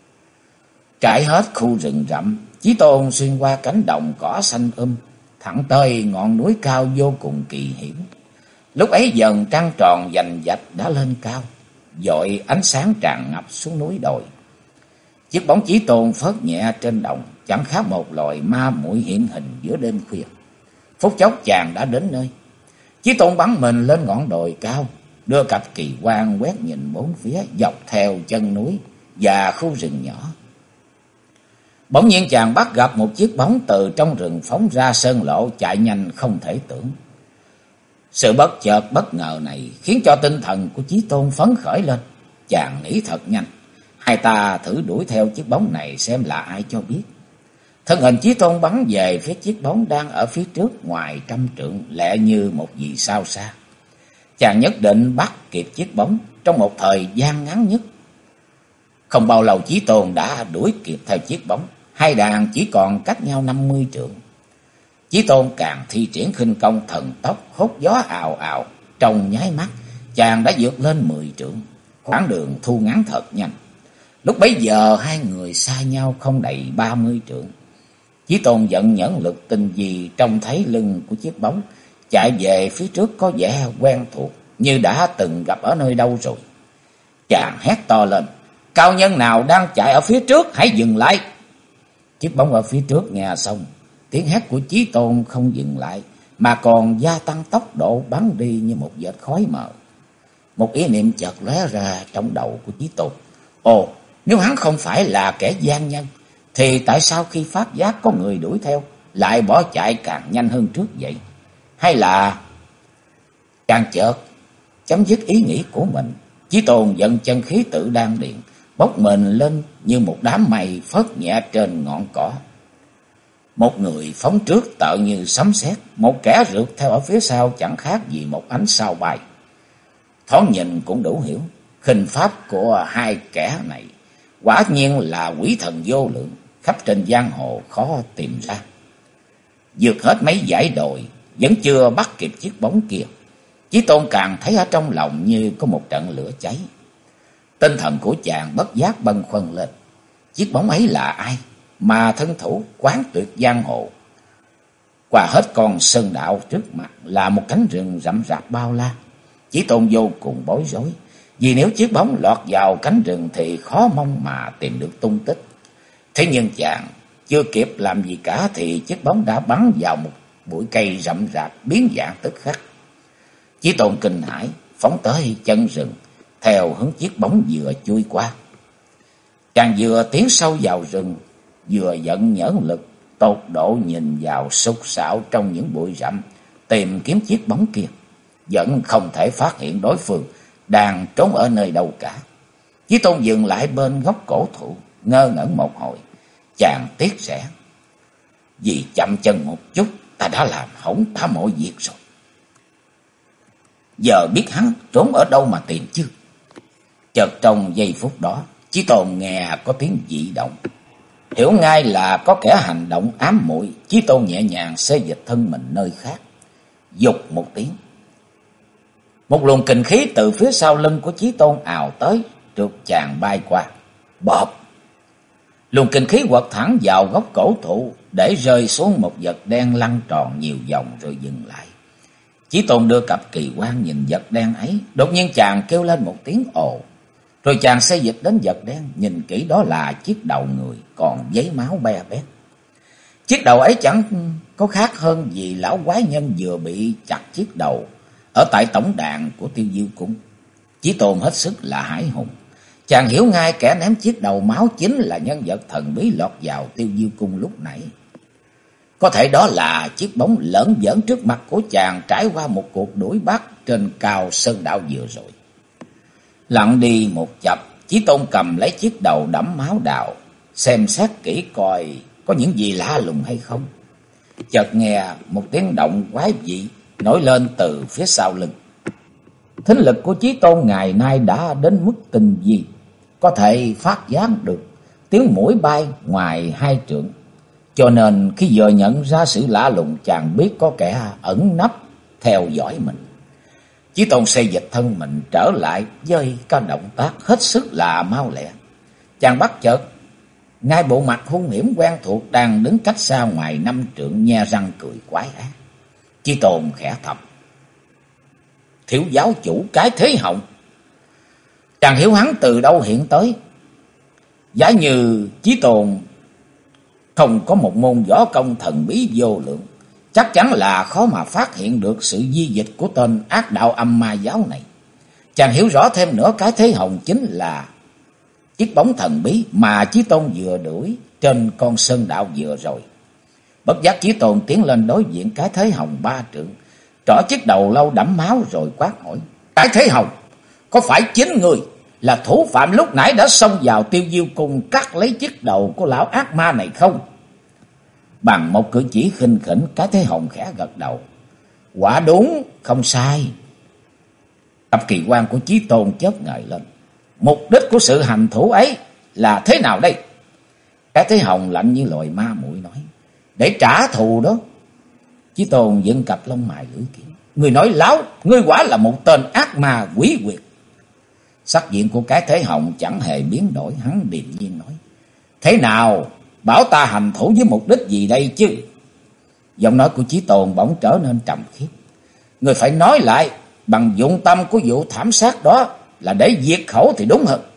Trải hết khu rừng rậm, Chí Tôn xuyên qua cánh đồng cỏ xanh thẳng tới ngọn núi cao vô cùng kỳ hiểm. Lúc ấy dần trăng tròn vành vạch đã lên cao, dội ánh sáng tràn ngập xuống núi đồi. Chiếc bóng Chí Tôn phớt nhẹ trên đồng, chẳng khác một loài ma muội hiện hình giữa đêm khuya. Phút chốc chàng đã đến nơi. Chí Tôn bắn mình lên ngọn đồi cao, đưa cặp kỳ quan quét nhìn bốn phía dọc theo chân núi và khu rừng nhỏ. Bỗng nhiên chàng bắt gặp một chiếc bóng từ trong rừng phóng ra sơn lộ, chạy nhanh không thể tưởng. Sự bất chợt bất ngờ này khiến cho tinh thần của Chí Tôn phấn khởi lên. Chàng nghĩ thật nhanh, hai ta thử đuổi theo chiếc bóng này xem là ai cho biết. Thân hình Chí Tôn bắn về phía chiếc bóng đang ở phía trước ngoài 100 trượng, lẹ như một vì sao xa. Chàng nhất định bắt kịp chiếc bóng trong một thời gian ngắn nhất. Không bao lâu Chí Tôn đã đuổi kịp theo chiếc bóng, hai đàn chỉ còn cách nhau 50 trượng. Chí Tôn càng thi triển khinh công thần tốc, hốt gió ào ào, trong nháy mắt chàng đã vượt lên 10 trượng, khoảng đường thu ngắn thật nhanh. Lúc bấy giờ hai người xa nhau không đầy 30 trượng. Chí Tôn vận nhẫn lực tinh gì trông thấy lưng của chiếc bóng chạy về phía trước có vẻ quen thuộc, như đã từng gặp ở nơi đâu rồi. Chàng hét to lên: cao nhân nào đang chạy ở phía trước, hãy dừng lại. Chiếc bóng ở phía trước nghe xong, tiếng hét của Chí Tôn không dừng lại, mà còn gia tăng tốc độ bắn đi như một vệt khói mờ. Một ý niệm chợt lóe ra trong đầu của Chí Tôn. Ồ, nếu hắn không phải là kẻ gian nhân, thì tại sao khi phát giác có người đuổi theo lại bỏ chạy càng nhanh hơn trước vậy? Hay là... Chàng chợt chấm dứt ý nghĩ của mình, Chí Tôn vận chân khí tự đan điện, bốc mình lên như một đám mây phớt nhẹ trên ngọn cỏ. Một người phóng trước tợ như sấm sét, một kẻ rượt theo ở phía sau chẳng khác gì một ánh sao bay. Thoáng nhìn cũng đủ hiểu, khinh pháp của hai kẻ này quả nhiên là quỷ thần vô lượng, khắp trên giang hồ khó tìm ra. Vượt hết mấy dãy đồi vẫn chưa bắt kịp chiếc bóng kia, Chí Tôn càng thấy ở trong lòng như có một trận lửa cháy. Tinh thần của chàng bất giác bâng khuâng lên. Chiếc bóng ấy là ai mà thân thủ quán tuyệt giang hồ? Qua hết con sơn đạo trước mặt là một cánh rừng rậm rạp bao la. Chí Tôn vô cùng bối rối, vì nếu chiếc bóng lọt vào cánh rừng thì khó mong mà tìm được tung tích. Thế nhưng chàng chưa kịp làm gì cả thì chiếc bóng đã bắn vào một bụi cây rậm rạp biến dạng tức khắc. Chí Tôn kinh hãi phóng tới chân rừng theo hướng chiếc bóng vừa chui qua. Chàng vừa tiến sâu vào rừng, vừa vận nhẫn lực tột độ nhìn vào sục sạo trong những bụi rậm tìm kiếm chiếc bóng kia, vẫn không thể phát hiện đối phương đang trốn ở nơi đâu cả. Chí Tôn dừng lại bên gốc cổ thụ, ngơ ngẩn một hồi, chàng tiếc rẻ: vì chậm chân một chút, ta đã làm hỏng ta mọi việc rồi. Giờ biết hắn trốn ở đâu mà tìm chứ? Chợt trong giây phút đó, Chí Tôn nghe có tiếng dị động, hiểu ngay là có kẻ hành động ám muội. Chí Tôn nhẹ nhàng xê dịch thân mình nơi khác, dục một tiếng. Một luồng kình khí từ phía sau lưng của Chí Tôn ào tới, trượt chàng bay qua. Bộp! Luồng kình khí quật thẳng vào gốc cổ thụ, để rơi xuống một vật đen lăn tròn nhiều vòng rồi dừng lại. Chí Tôn đưa cặp kỳ quan nhìn vật đen ấy, đột nhiên chàng kêu lên một tiếng ồ, rồi chàng xê dịch đến vật đen, nhìn kỹ đó là chiếc đầu người còn giấy máu be bét. Chiếc đầu ấy chẳng có khác hơn gì lão quái nhân vừa bị chặt chiếc đầu ở tại tổng đàn của Tiêu Diêu Cung. Chí Tôn hết sức là hãi hùng, chàng hiểu ngay kẻ ném chiếc đầu máu chính là nhân vật thần bí lọt vào Tiêu Diêu Cung lúc nãy. Có thể đó là chiếc bóng lởn vởn trước mặt của chàng trải qua một cuộc đuổi bắt trên cao sơn đạo vừa rồi. Lặn đi một chập, Chí Tôn cầm lấy chiếc đầu đẫm máu đào, xem xét kỹ coi có những gì lạ lùng hay không. Chợt nghe một tiếng động quái dị nổi lên từ phía sau lưng. Thính lực của Chí Tôn ngày nay đã đến mức tinh vi, có thể phát giác được tiếng mũi bay ngoài 2 trượng. Cho nên khi vừa nhận ra sự lạ lùng, chàng biết có kẻ ẩn nấp theo dõi mình. Chí Tôn xây dịch thân mình trở lại với các động tác hết sức là mau lẹ. Chàng bắt chợt ngay bộ mặt hung hiểm quen thuộc đang đứng cách xa ngoài 5 trượng, nhe răng cười quái ác. Chí Tôn khẽ thầm: Thiếu giáo chủ Cái Thế Hồng. Chàng hiểu hắn từ đâu hiện tới. Giả như Chí Tôn không có một môn võ công thần bí vô lượng, chắc chắn là khó mà phát hiện được sự di dịch của tên ác đạo âm ma giáo này. Chàng hiểu rõ thêm nữa, Cái Thế Hồng chính là chiếc bóng thần bí mà Chí Tôn vừa đuổi trên con sơn đạo vừa rồi. Bất giác Chí Tôn tiến lên đối diện Cái Thế Hồng 3 trượng, trỏ chiếc đầu lâu đẫm máu rồi quát hỏi: Cái Thế Hồng, có phải chính người là thủ phạm lúc nãy đã xông vào Tiêu Diêu Cung cắt lấy chiếc đầu của lão ác ma này không? Bằng một cử chỉ khinh khỉnh, Cái Thế Hồng khẽ gật đầu: Quả đúng, không sai. Tập kỳ quan của Chí Tôn chớp ngời lên. Mục đích của sự hành thủ ấy là thế nào đây? Cái Thế Hồng lạnh như loài ma muội nói: Để trả thù đó. Chí Tôn dựng cặp lông mày lưỡi kiếm: Người nói láo, ngươi quả là một tên ác ma quỷ quyệt. Sắc diện của Cái Thế Hồng chẳng hề biến đổi, hắn điềm nhiên nói: Thế nào, bảo ta hành thủ với mục đích gì đây chứ? Giọng nói của Chí Tôn bỗng trở nên trầm khiếp: Người phải nói lại, bằng dụng tâm của vụ thảm sát đó là để diệt khẩu thì đúng hơn.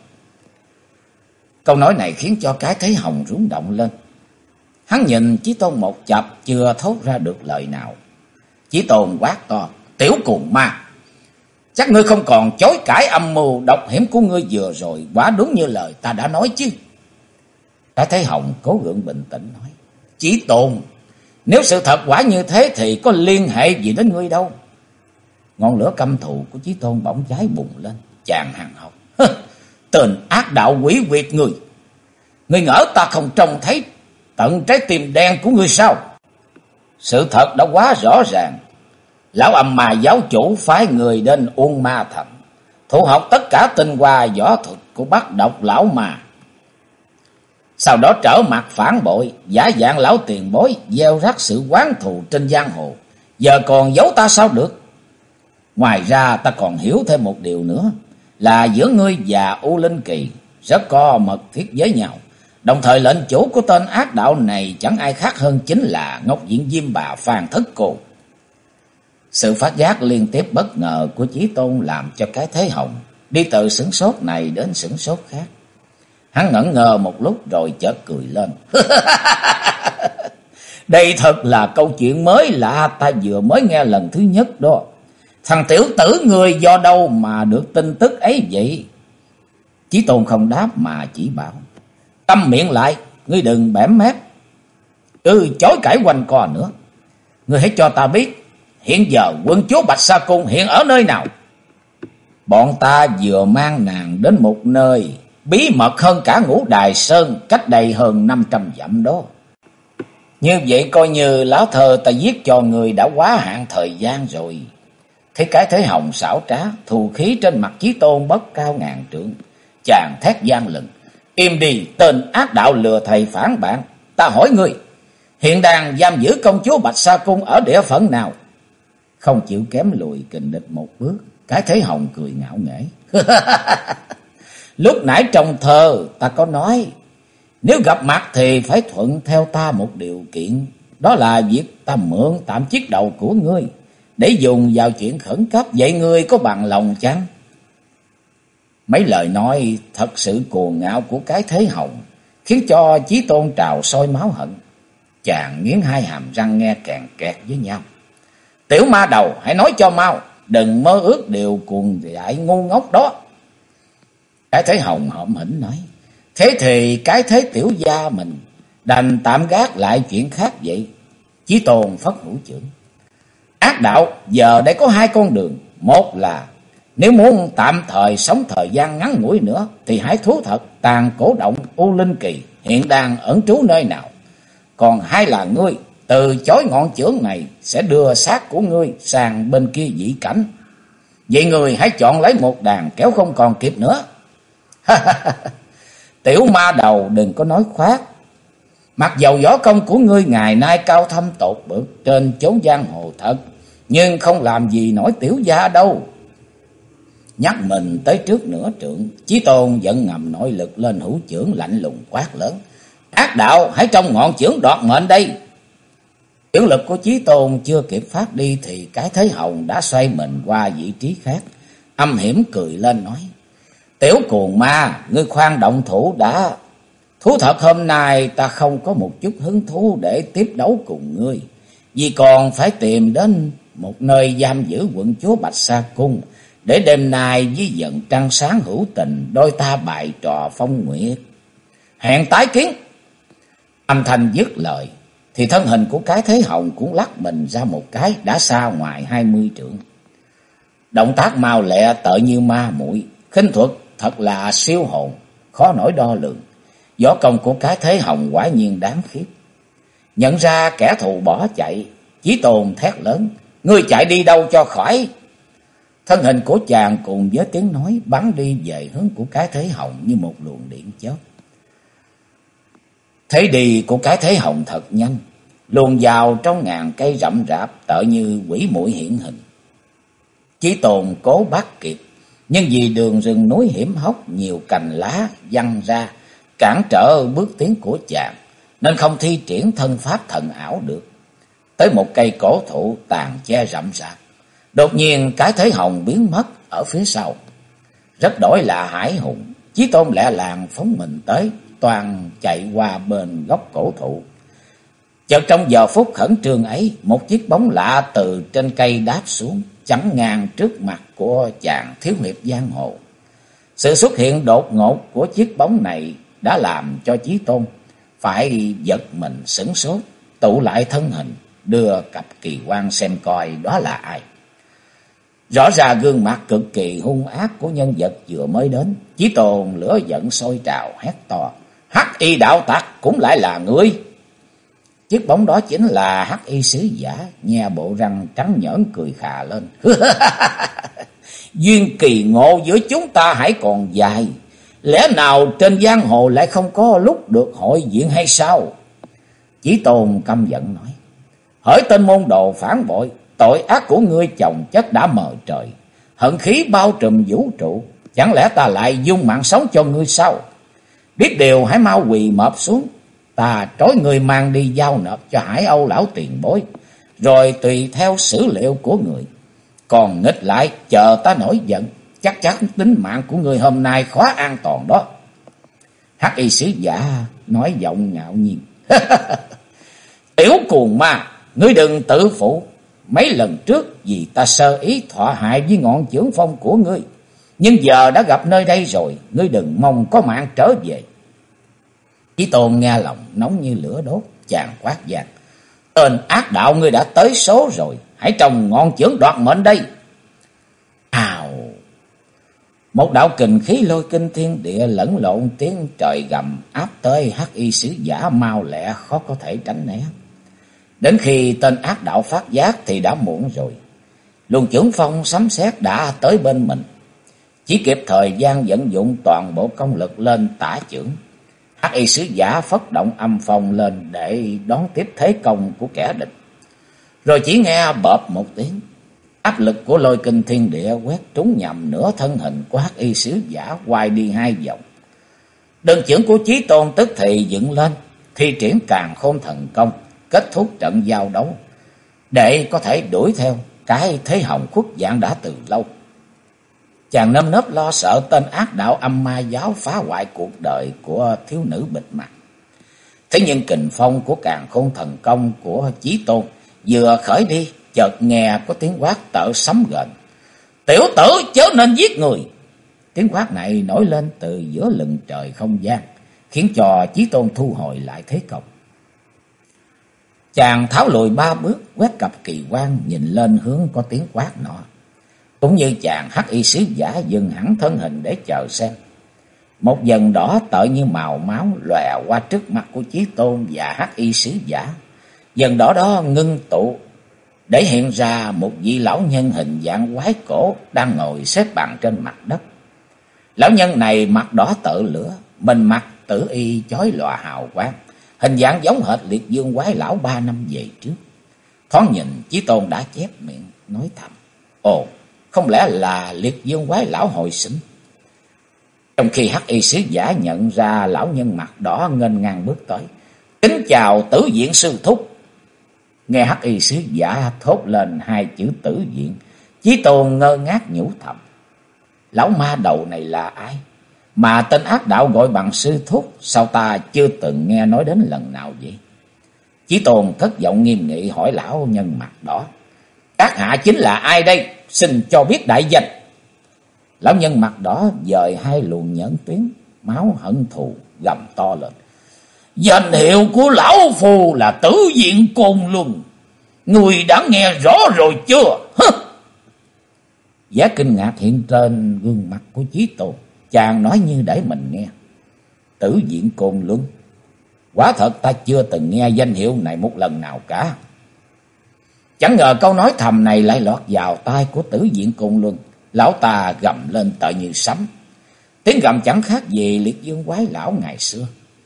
Câu nói này khiến cho Cái Thế Hồng rung động lên. Hắn nhìn Chí Tôn một chập, chưa thốt ra được lời nào. Chí Tôn quát to: Tiểu cuồng ma, chắc ngươi không còn chối cãi âm mưu độc hiểm của ngươi vừa rồi, quả đúng như lời ta đã nói chứ? Cái Thế Hồng cố gượng bình tĩnh nói: Chí Tôn, nếu sự thật quả như thế thì có liên hệ gì đến ngươi đâu. Ngọn lửa căm thù của Chí Tôn bỗng cháy bùng lên. Chàng hằn học: Tên ác đạo quỷ quyệt ngươi, ngươi ngỡ ta không trông thấy tận trái tim đen của ngươi sao? Sự thật đã quá rõ ràng. Lão âm ma giáo chủ phái người đến Uông Ma Thành, thu học tất cả tinh hoa võ thuật của Bắc Độc lão ma. Sau đó trở mặt phản bội, giả dạng lão tiền bối, gieo rắc sự oán thù trên giang hồ. Giờ còn giấu ta sao được? Ngoài ra ta còn hiểu thêm một điều nữa, là giữa ngươi và U Linh Kỳ rất có mật thiết với nhau. Đồng thời lệnh chủ của tên ác đạo này chẳng ai khác hơn chính là Ngọc Diện Diêm Bà Phan Thất Cô. Sự phát giác liên tiếp bất ngờ của Chí Tôn làm cho Cái Thế Hồng đi từ sửng sốt này đến sửng sốt khác. Hắn ngẩn ngơ một lúc rồi chợt cười lên: Đây thật là câu chuyện mới lạ, ta vừa mới nghe lần thứ nhất đó. Thằng tiểu tử ngươi do đâu mà được tin tức ấy vậy? Chí Tôn không đáp mà chỉ bảo: Câm miệng lại, ngươi đừng bẽm mép, chối cãi quanh co nữa. Ngươi hãy cho ta biết, hiện giờ quân chúa Bạch Sa Cung hiện ở nơi nào? Bọn ta vừa mang nàng đến một nơi bí mật hơn cả Ngũ Đài Sơn, cách đây hơn 500 dặm đó. Như vậy coi như lão thơ ta giết cho người đã quá hạn thời gian rồi. Thấy Cái Thế Hồng xảo trá, thù khí trên mặt Chí Tôn bất cao ngàn trượng. Chàng thét gian lừng: Im đi, tên ác đạo lừa thầy phản bạn. Ta hỏi ngươi, hiện đang giam giữ công chúa Bạch Sa Cung ở địa phận nào? Không chịu kém lùi kình địch một bước, Cái Thế Hồng cười ngạo nghễ: Lúc nãy trong thơ ta có nói, nếu gặp mặt thì phải thuận theo ta một điều kiện, đó là việc ta mượn tạm chiếc đầu của ngươi để dùng vào chuyện khẩn cấp. Vậy ngươi có bằng lòng chăng? Mấy lời nói thật sự cuồng ngạo của Cái Thế Hồng khiến cho Chí Tôn trào sôi máu hận. Chàng nghiến hai hàm răng nghe kèn kẹt với nhau: Tiểu ma đầu, hãy nói cho mau, đừng mơ ước điều cuồng dại ngu ngốc đó. Cái Thế Hồng hõm hỉnh nói: Thế thì cái thế tiểu gia mình đành tạm gác lại chuyện khác vậy. Chí Tôn phất hữu trưởng: Ác đạo giờ đây có 2 con đường, một là Nếu muốn tạm thời sống thời gian ngắn ngủi nữa thì hãy thú thật tàn cổ động U Linh Kỳ hiện đang ẩn trú nơi nào. Còn hay là ngươi từ chối ngọn chưởng này sẽ đưa xác của ngươi sang bên kia dị cảnh. Vậy ngươi hãy chọn lấy một đàn kéo không còn kịp nữa. Tiểu ma đầu đừng có nói khoác. Mặc dầu võ công của ngươi ngày nay cao thâm tột bậc trên chốn giang hồ thật, nhưng không làm gì nổi tiểu gia đâu. Nhắc mình tới trước nửa trượng, Chí Tôn giận ngầm nội lực lên hữu chưởng lạnh lùng quát lớn: Ác đạo, hãy trong ngọn chưởng đoạt mệnh đây. Chưởng lực của Chí Tôn chưa kịp phát đi thì Cái Thế Hồng đã xoay mình qua vị trí khác, âm hiểm cười lên nói: Tiểu cuồng ma, ngươi khoan động thủ đã. Thú thật hôm nay ta không có một chút hứng thú để tiếp đấu cùng ngươi, vì còn phải tìm đến một nơi giam giữ quận chúa Bạch Sa Cung, để đêm nay với giận trăng sáng hữu tình đôi ta bày trò phong nguyệt. Hẹn tái kiến. Âm thanh dứt lời thì thân hình của Cái Thế Hồng cũng lắc mình ra một cái đã xa ngoài 20 trượng. Động tác mau lẹ tợ như ma muội, khinh thuật thật là siêu hồn, khó nổi đo lường. Võ công của Cái Thế Hồng quả nhiên đáng khiếp. Nhận ra kẻ thù bỏ chạy, Chí Tôn thét lớn: Ngươi chạy đi đâu cho khỏi. Thân hình của chàng cùng với tiếng nói bắn đi về hướng của Cái Thế Hồng như một luồng điện chớp. Thế đi của Cái Thế Hồng thật nhanh, luồn vào trong ngàn cây rậm rạp tựa như quỷ muội hiện hình. Chí Tôn cố bắt kịp, nhưng vì đường rừng núi hiểm hóc nhiều cành lá văng ra cản trở bước tiến của chàng, nên không thi triển thân pháp thần ảo được. Tới một cây cổ thụ tàn che rậm rạp, đột nhiên Cái Thế Hồng biến mất ở phía sau. Rất đổi là hải hùng, Chí Tôn lẹ làng phóng mình tới, toàn chạy qua bên gốc cổ thụ. Chợt trong giờ phút khẩn trương ấy, một chiếc bóng lạ từ trên cây đáp xuống, chắn ngang trước mặt của chàng thiếu hiệp giang hồ. Sự xuất hiện đột ngột của chiếc bóng này đã làm cho Chí Tôn phải giật mình sửng sốt, tụ lại thân hình, đưa cặp kỳ quan xem coi đó là ai. Rõ ra gương mặt cực kỳ hung ác của nhân vật vừa mới đến. Chí Tôn lửa giận sôi trào hét to: Hắc Y đạo tặc cũng lại là ngươi. Chiếc bóng đó chính là Hắc Y sứ giả, nhe bộ răng trắng nhởn cười khà lên: Duyên kỳ ngộ giữa chúng ta hãy còn dài, lẽ nào trên giang hồ lại không có lúc được hội diện hay sao? Chí Tôn căm giận nói: Hỡi tên môn đồ phản bội, tội ác của ngươi chồng chất đã mờ trời, hận khí bao trùm vũ trụ, chẳng lẽ ta lại dung mạng sống cho ngươi sao? Biết điều hãy mau quỳ mọp xuống, ta trói người mang đi giao nộp cho Hải Âu lão tiền bối, rồi tùy theo xử liệu của người. Còn nghịch lại chờ ta nổi giận, chắc chắn tính mạng của người hôm nay khó an toàn đó. Hắc Y sứ giả nói giọng ngạo nhiên: Tiểu cuồng ma, ngươi đừng tự phụ. Mấy lần trước vì ta sơ ý thọ hại với ngọn chưởng phong của ngươi, nhưng giờ đã gặp nơi đây rồi, ngươi đừng mong có mạng trở về. Chí Tôn nghe lòng nóng như lửa đốt, chàng quát vang: Tên ác đạo, ngươi đã tới số rồi, hãy trồng ngọn chưởng đoạt mệnh đây. Ào! Một đạo kình khí lôi kinh thiên địa lẫn lộn tiếng trời gầm áp tới Hắc Y sứ giả mau lẹ khó có thể tránh né. Đến khi tên ác đạo phát giác thì đã muộn rồi. Luồng chưởng phong sấm sét đã tới bên mình, chỉ kịp thời gian vận dụng toàn bộ công lực lên tả chưởng. Hắc Y sứ giả phất động âm phong lên để đón tiếp thế công của kẻ địch. Rồi chỉ nghe bợp một tiếng, áp lực của lôi kinh thiên địa quét trúng nhằm nửa thân hình của Hắc Y sứ giả quay đi 2 vòng. Đơn chưởng của Chí Tôn tức thì dựng lên, thi triển Càn Khôn thần công, kết thúc trận giao đấu, để có thể đuổi theo Cái Thế Hồng khuất dạng đã từ lâu. Chàng nơm nớp lo sợ tên ác đạo âm ma giáo phá hoại cuộc đời của thiếu nữ bịt mặt. Thế nhưng kình phong của Càn Khôn thần công của Chí Tôn vừa khởi đi, chợt nghe có tiếng quát tợ sấm gền: Tiểu tử chớ nên giết người. Tiếng quát này nổi lên từ giữa lừng trời không gian, khiến cho Chí Tôn thu hồi lại thế công. Chàng tháo lùi 3 bước, quét cặp kỳ quan nhìn lên hướng có tiếng quát nọ. Cũng như chàng hắc y sứ giả dừng hẳn thân hình để chờ xem. Một dần đỏ tợi như màu máu lòe qua trước mặt của Chí Tôn và hắc y sứ giả. Dần đỏ đó ngưng tụ để hiện ra một vị lão nhân hình dạng quái cổ đang ngồi xếp bằng trên mặt đất. Lão nhân này mặt đỏ tợ lửa, mình mặc tử y chói lòa hào quang, hình dạng giống hệt Liệt Dương quái lão 3 năm về trước. Thoáng nhìn, Chí Tôn đã chép miệng nói thầm: ồ, không lẽ là Liệt Dương quái lão hồi sinh? Trong khi hắc y sứ giả nhận ra lão nhân mặt đỏ nghênh ngang bước tới: kính chào Tử Diện sư thúc. Nghe hắc y sứ giả thốt lên hai chữ Tử Diện, Chí Tôn ngơ ngác nhủ thầm: lão ma đầu này là ai mà tên ác đạo gọi bằng sư thúc, sao ta chưa từng nghe nói đến lần nào vậy? Chí Tôn cất giọng nghiêm nghị hỏi lão nhân mặt đỏ: các hạ chính là ai đây? Xin cho biết đại danh. Lão nhân mặt đỏ dời hai luồng nhẫn tuyến máu hận thù gầm to lên: danh hiệu của lão phù là Tử Diện Côn Luân, người đã nghe rõ rồi chưa? Vẻ kinh ngạc hiện trên gương mặt của Chí Tôn. Chàng nói như để mình nghe: Tử Diện Côn Luân, quả thật ta chưa từng nghe danh hiệu này một lần nào cả. Chẳng ngờ câu nói thầm này lại lọt vào tai của Tử Diện Côn Luân. Lão ta gầm lên tợ như sấm, tiếng gầm chẳng khác gì Liệt Dương quái lão ngày xưa: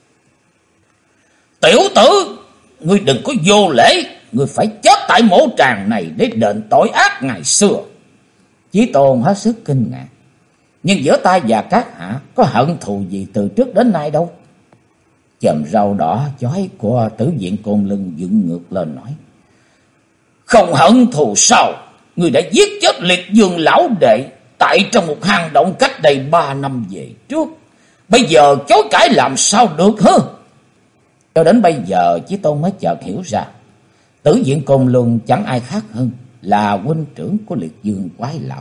tiểu tử, ngươi đừng có vô lễ, ngươi phải chết tại mộ tràng này để đền tội ác ngày xưa. Chí Tôn hết sức kinh ngạc, nhưng giữa ta và các hạ có hận thù gì từ trước đến nay đâu. Chòm râu đỏ chói của Tử Diện Côn Luân dựng ngược lên nói: không hận thù sao? Ngươi đã giết chết Liệt Dương lão đệ tại trong một hang động cách đây 3 năm về trước, bây giờ chối cãi làm sao được hả? Cho đến bây giờ Chí Tôn mới chợt hiểu ra, Tử Diện Côn Luân chẳng ai khác hơn là huynh trưởng của Liệt Dương quái lão.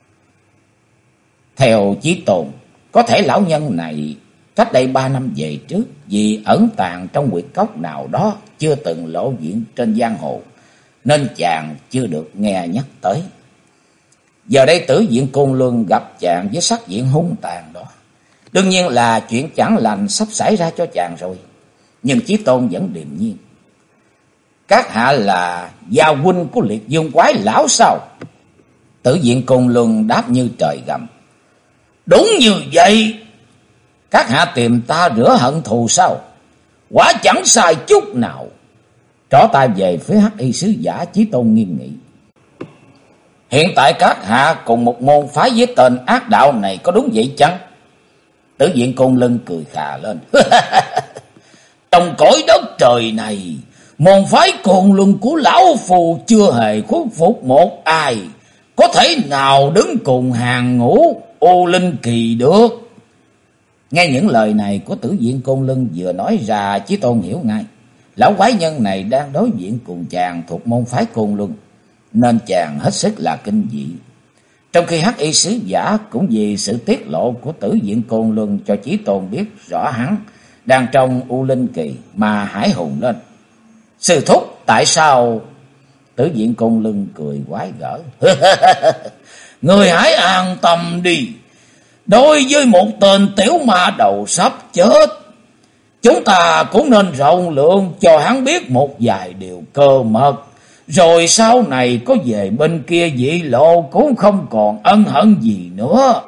Theo Chí Tôn, có thể lão nhân này cách đây 3 năm về trước vì ẩn tàng trong huyệt cốc nào đó chưa từng lộ diện trên giang hồ, nên chàng chưa được nghe nhắc tới. Giờ đây Tử Diện Côn Luân gặp chàng với sắc diện hung tàn đó, đương nhiên là chuyện chẳng lành sắp xảy ra cho chàng rồi. Nhưng Chí Tôn vẫn điềm nhiên: các hạ là gia huynh của Liệt Dương quái lão sao? Tử Diện Côn Luân đáp như trời gầm: đúng như vậy. Các hạ tìm ta rửa hận thù sao? Quả chẳng sai chút nào. Trỏ tay về phía hắc y sứ giả, Chí Tôn nghiêm nghị: hiện tại các hạ cùng một môn phái với tên ác đạo này, có đúng vậy chăng? Tử Diện Côn Luân cười khà lên: trong cõi đất trời này, môn phái Côn Luân của lão phù chưa hề khuất phục một ai, có thể nào đứng cùng hàng ngũ U Linh Kỳ được. Nghe những lời này của Tử Diện Côn Luân vừa nói ra, Chí Tôn hiểu ngay, lão quái nhân này đang đối diện cùng chàng thuộc môn phái Côn Luân, nên chàng hết sức là kinh dị. Trong khi hắc y sứ giả cũng vì sự tiết lộ của Tử Diện Côn Luân cho Chí Tôn biết rõ hắn đang trong U Linh Kỳ mà hãi hùng lên: sư thúc, tại sao? Tử Diện Côn Luân cười quái gở: người hãy an tâm đi, đối với một tên tiểu ma đầu sắp chết, chúng ta cũng nên rộng lượng cho hắn biết một vài điều cơ mật, rồi sau này có về bên kia dị lộ cũng không còn ân hận gì nữa.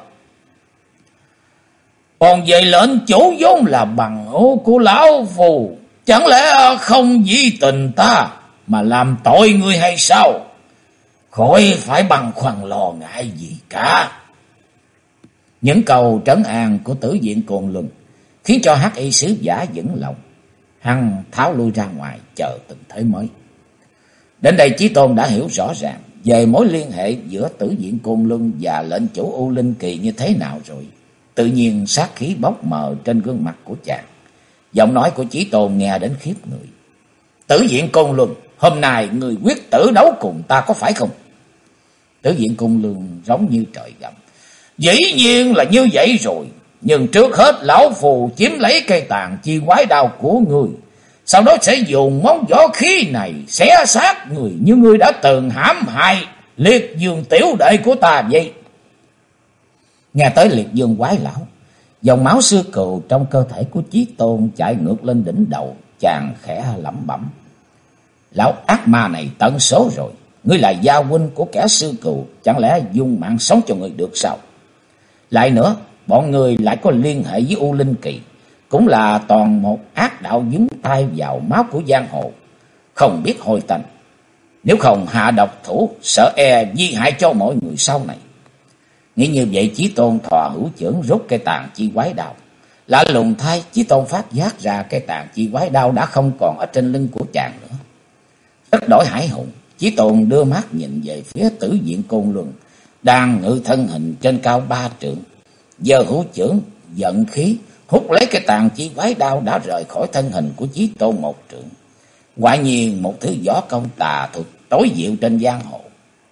Còn về lệnh chủ vốn là bằng hữu của lão phù, chẳng lẽ không vì tình ta mà làm tội ngươi hay sao? Khỏi phải băn khoăn lo ngại gì cả. Những câu trấn an của Tử Diện Côn Luân khiến cho hắc y sứ giả vững lòng. Hắn tháo lui ra ngoài chờ tình thế mới. Đến đây Chí Tôn đã hiểu rõ ràng về mối liên hệ giữa Tử Diện Côn Luân và lệnh chủ U Linh Kỳ như thế nào rồi. Tự nhiên sát khí bốc mờ trên gương mặt của chàng. Giọng nói của Chí Tôn nghe đến khiếp người: Tử Diện Côn Luân, hôm nay người quyết tử đấu cùng ta có phải không? Tử Diện Côn Luân giống như trời gầm: dĩ nhiên là như vậy rồi, nhưng trước hết lão phù chiếm lấy cây tàn chi quái đao của người, sau đó sẽ dùng món võ khí này xé xác người như ngươi đã từng hãm hại Liệt Dương tiểu đệ của ta vậy. Nghe tới Liệt Dương quái lão, dòng máu sư cừu trong cơ thể của Chí Tôn chạy ngược lên đỉnh đầu, chàng khẽ lẩm bẩm: Lão ác ma này tận số rồi, ngươi là gia huynh của kẻ sư cừu, chẳng lẽ dung mạng sống cho người được sao? Lại nữa, bọn người lại có liên hệ với U Linh Kỳ, cũng là toàn một ác đạo dúng tay vào máu của giang hồ, không biết hôi tanh. Nếu không hạ độc thủ, sợ e di hại cho mọi người sau này. Nghĩ như vậy, Chí Tôn thọ hữu chưởng rút cây tàn chi quái đao. Lạ lùng thay, Chí Tôn phát giác ra cây tàn chi quái đao đã không còn ở trên lưng của chàng nữa. Rất đổi hải hùng, Chí Tôn đưa mắt nhìn về phía Tử Diện Côn Luân, đang ngự thân hình trên cao 3 trượng, giơ hữu chưởng giận khí hút lấy cái tàn chi quái đao đã rời khỏi thân hình của Chí Tôn 1 trượng. Quả nhiên một thứ võ công tà thuật tối diệu trên giang hồ.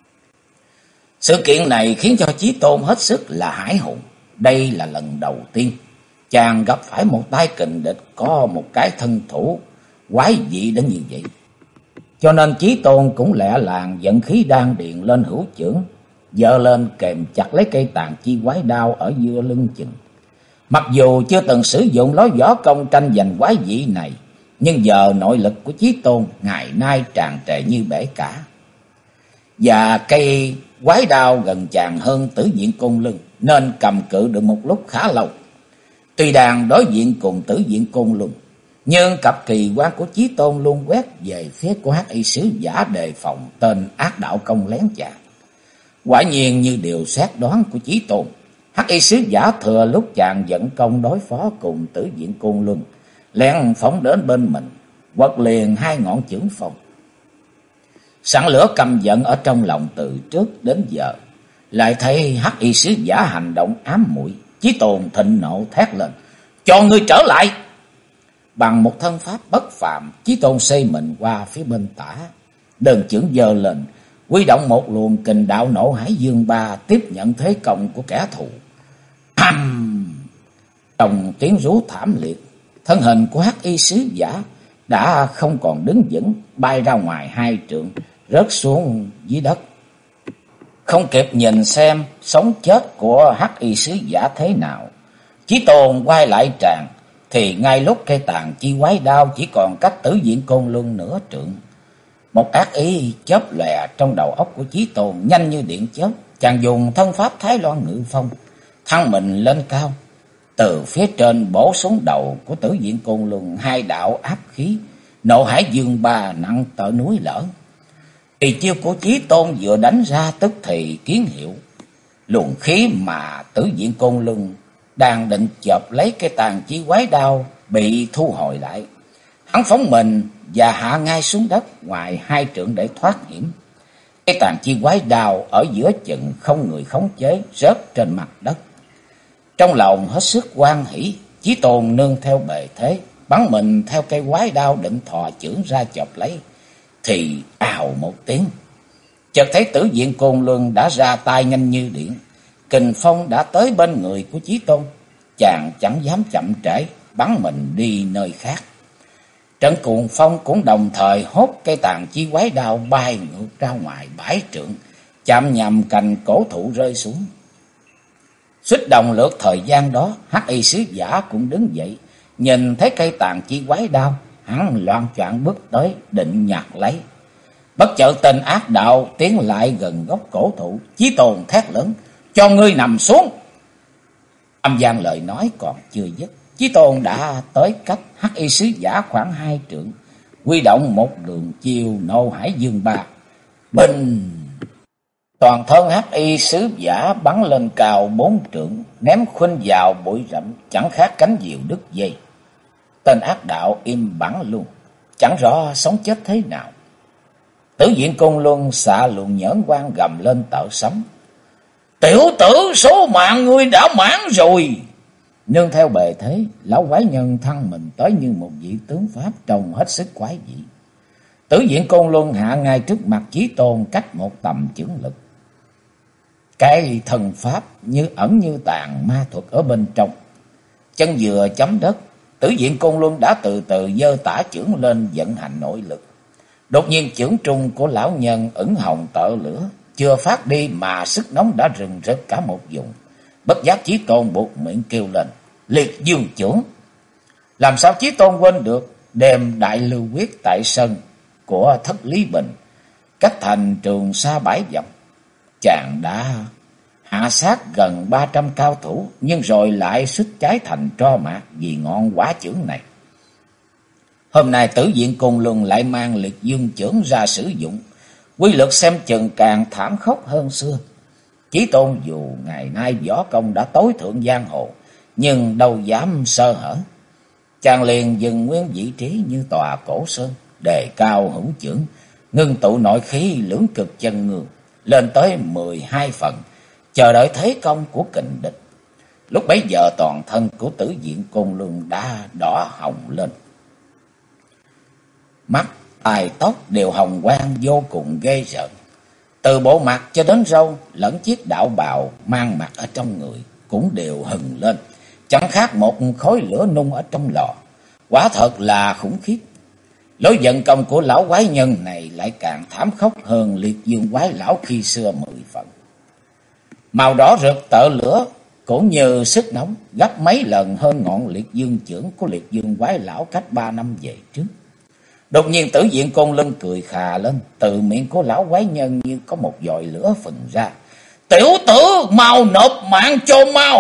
Sự kiện này khiến cho Chí Tôn hết sức là hải hùng. Đây là lần đầu tiên chàng gặp phải một tay kình địch có một cái thân thủ quái dị đến như vậy. Cho nên Chí Tôn cũng lẹ làng dẫn khí đan điền lên hữu chưởng, giơ lên kềm chặt lấy cây tàn chi quái đao ở giữa lưng chừng. Mặc dù chưa từng sử dụng lối võ công tranh giành quái dị này, nhưng giờ nội lực của Chí Tôn ngày nay tràn trề như bể cả. Và cây quái đao gần chàng hơn Tử Diện Côn Luân, nên cầm cự được một lúc khá lâu. Tuy đang đối diện cùng Tử Diện Côn Luân, nhưng cặp kỳ quan của Chí Tôn luôn quét về phía của Hắc Y Sứ Giả đề phòng tên ác đạo công lén chàng. Quả nhiên như điều xét đoán của Chí Tôn, Hắc Y Sứ Giả thừa lúc chàng dẫn công đối phó cùng Tử Diện Côn Luân, lén phóng đến bên mình, quật liền 2 ngọn chưởng phong. Sẵn lửa căm giận ở trong lòng từ trước đến giờ, lại thấy Hắc Y Sứ Giả hành động ám muội, Chí Tôn thịnh nộ thét lên: Cho ngươi trở lại! Bằng một thân pháp bất phàm, Chí Tôn xây mình qua phía bên tả, đơn chưởng giơ lên, huy động một luồng kình đạo nộ hải dương ba tiếp nhận thế công của kẻ thù. Trong tiếng rú thảm liệt, thân hình của Hắc Y Sứ Giả đã không còn đứng vững, bay ra ngoài 2 trượng, rớt xuống dưới đất. Không kịp nhìn xem sống chết của Hắc Y Sứ Giả thế nào, Chí Tôn quay lại tràng, thì ngay lúc cây tàn chi quái đao chỉ còn cách Tử Diện Côn Luân nửa trượng. Một ác ý chớp lòe trong đầu óc của Chí Tôn, nhanh như điện chớp. Chàng dùng thân pháp Thái Loan Ngự Phong, thăng mình lên cao, từ phía trên bổ xuống đầu của Tử Diện Côn Luân 2 đạo áp khí, nộ hải dương ba nặng tựa núi lở. Thì chiêu của Chí Tôn vừa đánh ra tức thì kiến hiệu, luồng khí mà Tử Diện Côn Luân đang định chộp lấy cái tàn chi quái đao bị thu hồi lại. Hắn phóng mình và hạ ngay xuống đất ngoài 2 trượng để thoát hiểm. Cái tàn chi quái đao ở giữa chừng không người khống chế, rớt trên mặt đất. Trong lòng hết sức hoan hỉ, Chí Tôn nương theo bề thế, bắn mình theo cây quái đao định thò chưởng ra chộp lấy, thì ào một tiếng, chợt thấy Tử Diện Côn Luân đã ra tay nhanh như điện, kình phong đã tới bên người của Chí Tôn. Chàng chẳng dám chậm trễ, bắn mình đi nơi khác. Trận cuồng phong cũng đồng thời hốt cây tàn chi quái đao bay ngược ra ngoài 7 trượng, chạm nhầm cành cổ thụ rơi xuống. Suýt đồng lượt thời gian đó, Hắc Y Sứ Giả cũng đứng dậy, nhìn thấy cây tàn chi quái đao, hắn loạng choạng bước tới định nhặt lấy. Bất chợt tên ác đạo tiến lại gần gốc cổ thụ, Chí Tôn thét lớn: Cho ngươi nằm xuống! Âm gian lời nói còn chưa dứt, Chí Tôn đã tới cách Hắc Y Sứ Giả khoảng 2 trượng, huy động một đường chiêu nộ hải dương ba. Bình! Toàn thân Hắc Y Sứ Giả bắn lên cao 4 trượng, ném khuynh vào bụi rậm, chẳng khác cánh diều đứt dây. Tên ác đạo im bẵng luôn, chẳng rõ sống chết thế nào. Tử Diện Côn Luân xạ luồng nhẫn quang gầm lên tợ sấm: Tiểu tử, số mạng ngươi đã mãn rồi! Nương theo bề thế, lão quái nhân thăng mình tới như một vị tướng pháp trông hết sức quái dị. Tử Diện Côn Luân hạ ngay trước mặt Chí Tôn cách một tầm chưởng lực. Cái thần pháp như ẩn như tàng ma thuật ở bên trong. Chân vừa chấm đất, Tử Diện Côn Luân đã từ từ giơ tả chưởng lên vận hành nội lực. Đột nhiên chưởng trung của lão nhân ửng hồng tợ lửa, chưa phát đi mà sức nóng đã rừng rực cả một vùng. Bất giác Chí Tôn buột miệng kêu lên: Liệt Dương trưởng! Làm sao Chí Tôn quên được đêm đại lưu quyết tại sân của Thất Lý Bình, cách thành Trường Sa 7 dặm. Chàng đã hạ sát gần 300 cao thủ, nhưng rồi lại suýt cháy thành tro mạc vì ngọn quả chưởng này. Hôm nay Tử Diện Côn Luân lại mang Liệt Dương chưởng ra sử dụng, quy lực xem chừng càng thảm khốc hơn xưa. Chí Tôn dù ngày nay võ công đã tối thượng giang hồ, nhưng đâu dám sơ hở. Chàng liền dừng nguyên vị trí như tòa cổ sơn, đề cao hữu chưởng, ngưng tụ nội khí lưỡng cực chân ngương lên tới 12 phần, chờ đợi thế công của kình địch. Lúc bấy giờ toàn thân của Tử Diện Côn Luân đã đỏ hồng lên, mắt tai tóc đều hồng quang vô cùng ghê rợn. Từ bộ mặt cho đến râu lẫn chiếc đạo bào mang mặt ở trong người cũng đều hừng lên, chẳng khác một khối lửa nung ở trong lò. Quả thật là khủng khiếp. Lối vận công của lão quái nhân này lại càng thảm khốc hơn Liệt Dương quái lão khi xưa 10 phần. Màu đỏ rực tợ lửa cũng như sức nóng gấp mấy lần hơn ngọn Liệt Dương chưởng của Liệt Dương quái lão cách 3 năm về trước. Đột nhiên Tử Diện Côn Luân cười khà lên, từ miệng của lão quái nhân như có một dòi lửa phừng ra. Tiểu tử, mau nộp mạng cho mau!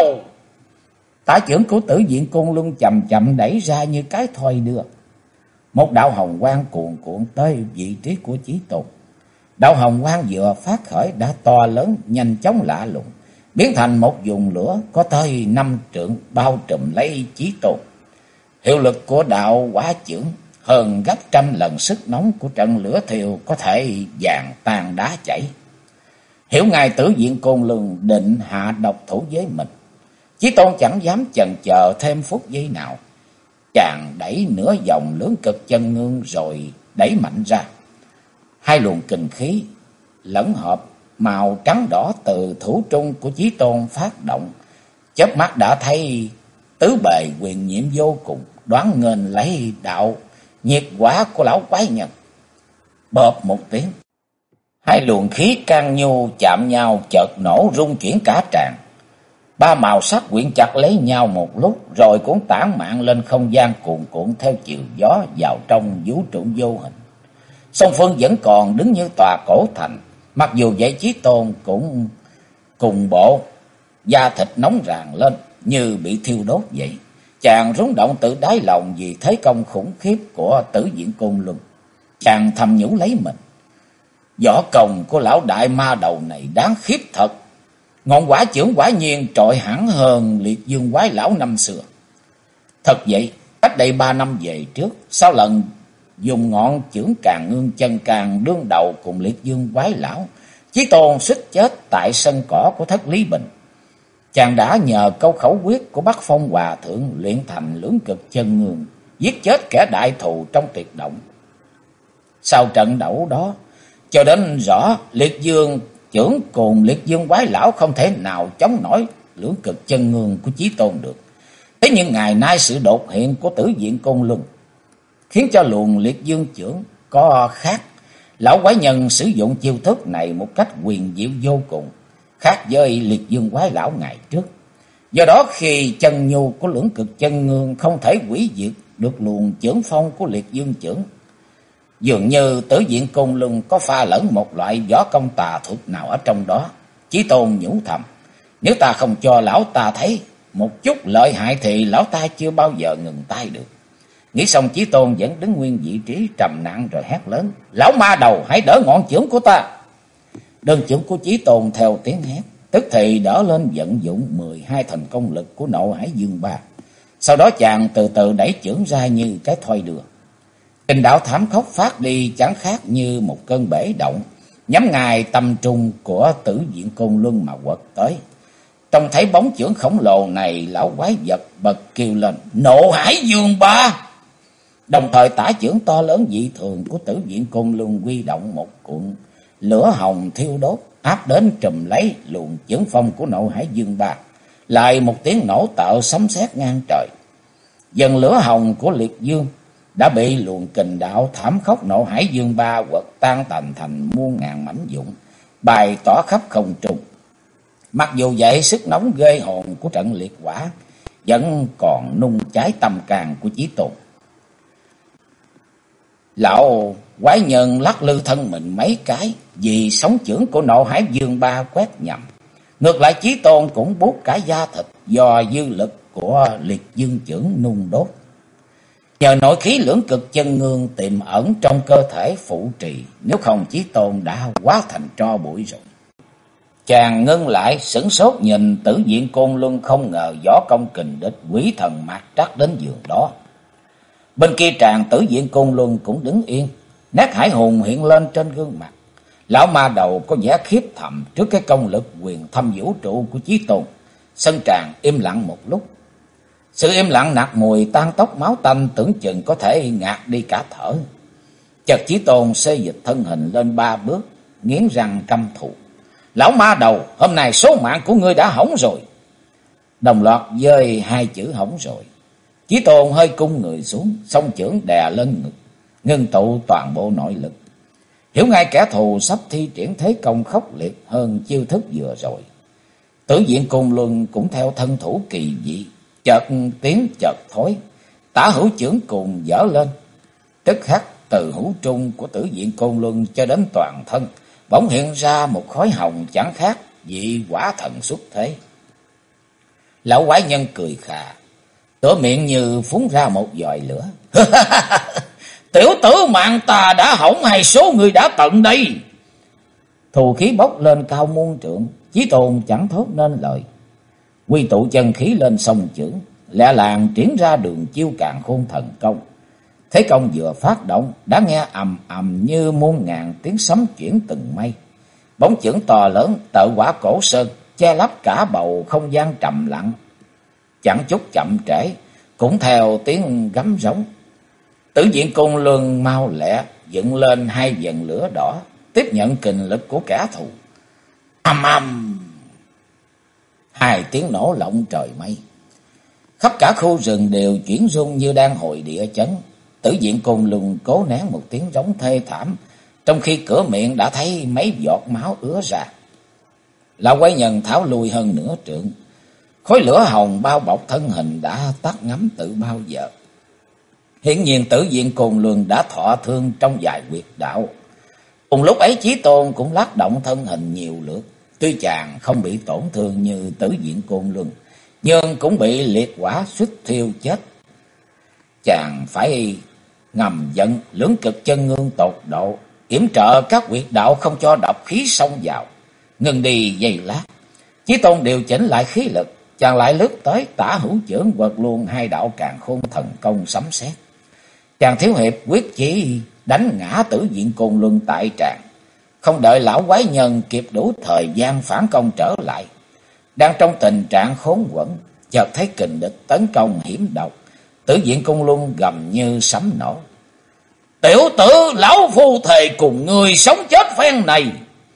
Tả chưởng của Tử Diện Côn Luân chậm chậm đẩy ra như cái thoi đưa. Một đạo hồng quang cuồn cuộn tới vị trí của Chí Tôn. Đạo hồng quang vừa phát khởi đã to lớn, nhanh chóng lạ lùng, biến thành một vùng lửa có tới 5 trượng bao trùm lấy Chí Tôn. Hiệu lực của đạo quả chưởng hơn gấp trăm lần sức nóng của trận lửa thiêu có thể vàng tan đá chảy. Hiểu ngay Tử Diện Côn Luân định hạ độc thủ với mình, Chí Tôn chẳng dám chần chờ thêm phút giây nào. Chàng đẩy nửa vòng lưỡng cực chân ngương rồi đẩy mạnh ra. Hai luồng kình khí lẫn hợp màu trắng đỏ từ thủ trung của Chí Tôn phát động, chớp mắt đã thấy tứ bề quyền nhiệm vô cùng, đoán nghênh lấy đạo nhiệt quả của lão quái nhân. Bộp một tiếng, hai luồng khí can nhu chạm nhau chợt nổ rung chuyển cả tràng. Ba màu sắc quyện chặt lấy nhau một lúc rồi cũng tản mạn lên không gian cuồn cuộn theo chiều gió vào trong vũ trụ vô hình. Song phương vẫn còn đứng như tòa cổ thành, mặc dù vậy Chí Tôn cũng cùng bộ da thịt nóng ràng lên như bị thiêu đốt vậy. Chàng rúng động tự đáy lòng vì thế công khủng khiếp của Tử Diện Côn Luân. Chàng thầm nhủ lấy mình, võ công của lão đại ma đầu này đáng khiếp thật. Ngọn quả chưởng quả nhiên trội hẳn hơn Liệt Dương quái lão năm xưa. Thật vậy, cách đây 3 năm về trước, sau lần dùng ngọn chưởng Càng Ngương chân càng đương đầu cùng Liệt Dương quái lão, Chí Tôn suýt chết tại sân cỏ của Thất Lý Bình. Chàng đã nhờ câu khẩu quyết của Bắc Phong Hòa Thượng luyện thành lưỡng cực chân ngương, giết chết kẻ đại thù trong tuyệt động. Sau trận đấu đó, cho đến rõ Liệt Dương chưởng cùng Liệt Dương quái lão không thể nào chống nổi lưỡng cực chân ngương của Chí Tôn được. Thế nhưng ngày nay sự đột hiện của Tử Diện Côn Luân khiến cho luồng Liệt Dương chưởng có khác. Lão quái nhân sử dụng chiêu thức này một cách huyền diệu vô cùng, khác với Liệt Dương quái lão ngày trước. Do đó khi chân nhu của lưỡng cực chân ngương không thể hủy diệt được luồng chưởng phong của Liệt Dương chưởng, dường như Tử Diện Côn Luân có pha lẫn một loại võ công tà thuật nào ở trong đó. Chí Tôn nhủ thầm, nếu ta không cho lão ta thấy một chút lợi hại thì lão ta chưa bao giờ ngừng tay được. Nghĩ xong Chí Tôn vẫn đứng nguyên vị trí trầm nặng rồi hét lớn, lão ma đầu hãy đỡ ngọn chưởng của ta. Đơn chưởng của Chí Tôn theo tiếng hét tức thì đỡ lên, vận dụng 12 thành công lực của Nộ Hải Dương Ba. Sau đó chàng từ từ đẩy chưởng ra như cái thoi đưa. Kình đạo thảm khốc phát đi chẳng khác như một cơn bể động, nhắm ngay tâm trung của Tử Diện Côn Luân mà quật tới. Trông thấy bóng chưởng khổng lồ này, lão quái vật bật kêu lên, Nộ Hải Dương Ba. Đồng thời tả chưởng to lớn dị thường của Tử Diện Côn Luân huy động một cuộn lửa hồng thiêu đốt áp đến trùm lấy luồng chưởng phong của Nộ Hải Dương Ba. Lại một tiếng nổ tạo sấm sét ngang trời. Dần lửa hồng của Liệt Dương đã bị luồng kình đạo thảm khốc Nộ Hải Dương Ba quật tan tành thành muôn ngàn mảnh vụn, bay tỏa khắp không trung. Mặc dù vậy, sức nóng ghê hồn của trận liệt hỏa vẫn còn nung cháy tâm can của Chí Tôn. Lão quái nhân lắc lư thân mình mấy cái, vì sóng chưởng của Nộ Hải Dương Ba quét nhầm. Ngược lại Chí Tôn cũng buốt cả da thịt do dư lực của liệt dương chưởng nung đốt. Nhờ nội khí lưỡng cực chân ngương tiềm ẩn trong cơ thể phụ trì, nếu không Chí Tôn đã hóa thành tro bụi rồi. Chàng ngưng lại sửng sốt nhìn Tử Diện Côn Luân, không ngờ võ công kình địch quỷ thần mạt trắc đến giường đó. Bên kia tràng Tử Diện Côn Luân cũng đứng yên, nét hải hùng hiện lên trên gương mặt. Lão ma đầu có vẻ khiếp thầm trước cái công lực quyền thâm vũ trụ của Chí Tôn. Sân tràng im lặng một lúc. Sự im lặng nặc mùi tan tóc máu tanh, tưởng chừng có thể ngạt đi cả thở. Chợt Chí Tôn xê dịch thân hình lên 3 bước, nghiến răng căm thù. Lão ma đầu, hôm nay số mạng của ngươi đã hỏng rồi. Đồng loạt dơi 2 chữ hỏng rồi. Chí Tôn hơi cung người xuống, song chưởng đè lên ngực, ngưng tụ toàn bộ nội lực. Hiểu ngay kẻ thù sắp thi triển thế công khốc liệt hơn chiêu thức vừa rồi. Tử Diện Côn Luân cũng theo thân thủ kỳ dị, chợt tiến chợt thối, tả hữu chưởng cùng dở lên. Tức khắc từ hữu trung của Tử Diện Côn Luân cho đến toàn thân bỗng hiện ra một khói hồng chẳng khác vị quả thần xuất thế. Lão quái nhân cười khà, tựa miệng như phun ra một giòi lửa. Tiểu tử mạng ta đã hỏng hay số người đã tận đây? Thù khí bốc lên cao muôn trượng, Chí Tôn chẳng thốt nên lời. Quy tụ chân khí lên song chưởng, lẹ làng triển ra đường chiêu Càn Khôn Thần Công. Thế công vừa phát động đã nghe ầm ầm như muôn ngàn tiếng sấm chuyển từng mây. Bóng chưởng to lớn tợ quả cổ sơn che lấp cả bầu không gian trầm lặng. Chẳng chút chậm trễ, cũng theo tiếng gấm rống. Tử Diện Côn Luân mau lẹ dựng lên 2 vần lửa đỏ, tiếp nhận kình lực của kẻ thù. Ầm ầm, 2 tiếng nổ lộng trời mây. Khắp cả khu rừng đều chuyển rung như đang hồi địa chấn. Tử Diện Côn Luân cố nén một tiếng rống thê thảm, trong khi cửa miệng đã thấy mấy giọt máu ứa ra. Lão quái nhân tháo lui hơn nửa trượng. Khói lửa hồng bao bọc thân hình đã tắt ngấm từ bao giờ. Hiển nhiên Tử Diện Côn Luân đã thọ thương trong vài huyệt đạo. Cùng lúc ấy Chí Tôn cũng lắc động thân hình nhiều lượt. Tuy chàng không bị tổn thương như Tử Diện Côn Luân, nhưng cũng bị liệt hỏa suýt thiêu chết. Chàng phải ngầm giận lưỡng cực chân ngương tột độ, yểm trợ các huyệt đạo không cho độc khí xông vào. Ngừng đi giây lát, Chí Tôn điều chỉnh lại khí lực, chàng lại lướt tới tả hữu chưởng quật luôn 2 đạo Càn Khôn Thần Công sấm sét. Chàng thiếu hiệp quyết chí đánh ngã Tử Diện Côn Luân tại tràng, không đợi lão quái nhân kịp đủ thời gian phản công trở lại. Đang trong tình trạng khốn quẫn, chợt thấy kình địch tấn công hiểm độc. Tử Diện Côn Luân gầm như sấm nổ. Tiểu tử, lão phu thề cùng người sống chết phen này.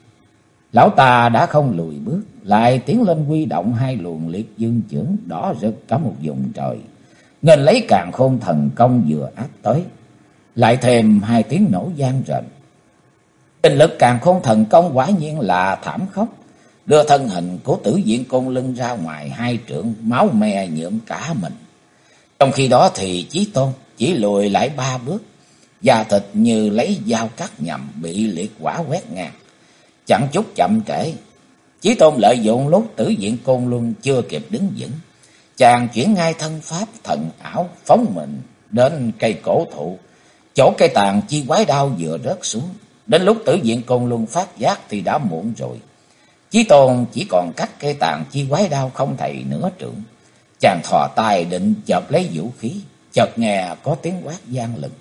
Lão ta đã không lùi bước, lại tiến lên huy động 2 luồng liệt dương chưởng đỏ rực cả một vùng trời, nghênh lấy Càn Khôn Thần Công vừa áp tới. Lại thêm 2 tiếng nổ vang rền. Kinh lực Càn Khôn Thần Công quả nhiên là thảm khốc, đưa thân hình của Tử Diện Côn Luân ra ngoài 2 trượng, máu me nhuộm cả mình. Trong khi đó thì Chí Tôn chỉ lùi lại 3 bước, da thịt như lấy dao cắt nhằm bị liệt hỏa quét ngang. Chẳng chút chậm trễ, Chí Tôn lợi dụng lúc Tử Diện Côn Luân chưa kịp đứng vững, chàng chuyển ngay thân pháp thần ảo phóng mình đến cây cổ thụ, chỗ cây tàn chi quái đao vừa rớt xuống. Đến lúc Tử Diện Côn Luân phát giác thì đã muộn rồi. Chí Tôn chỉ còn cách cây tàn chi quái đao không thầy nửa trượng. Chàng thò tay định chộp lấy vũ khí, chợt nghe có tiếng quát vang lừng.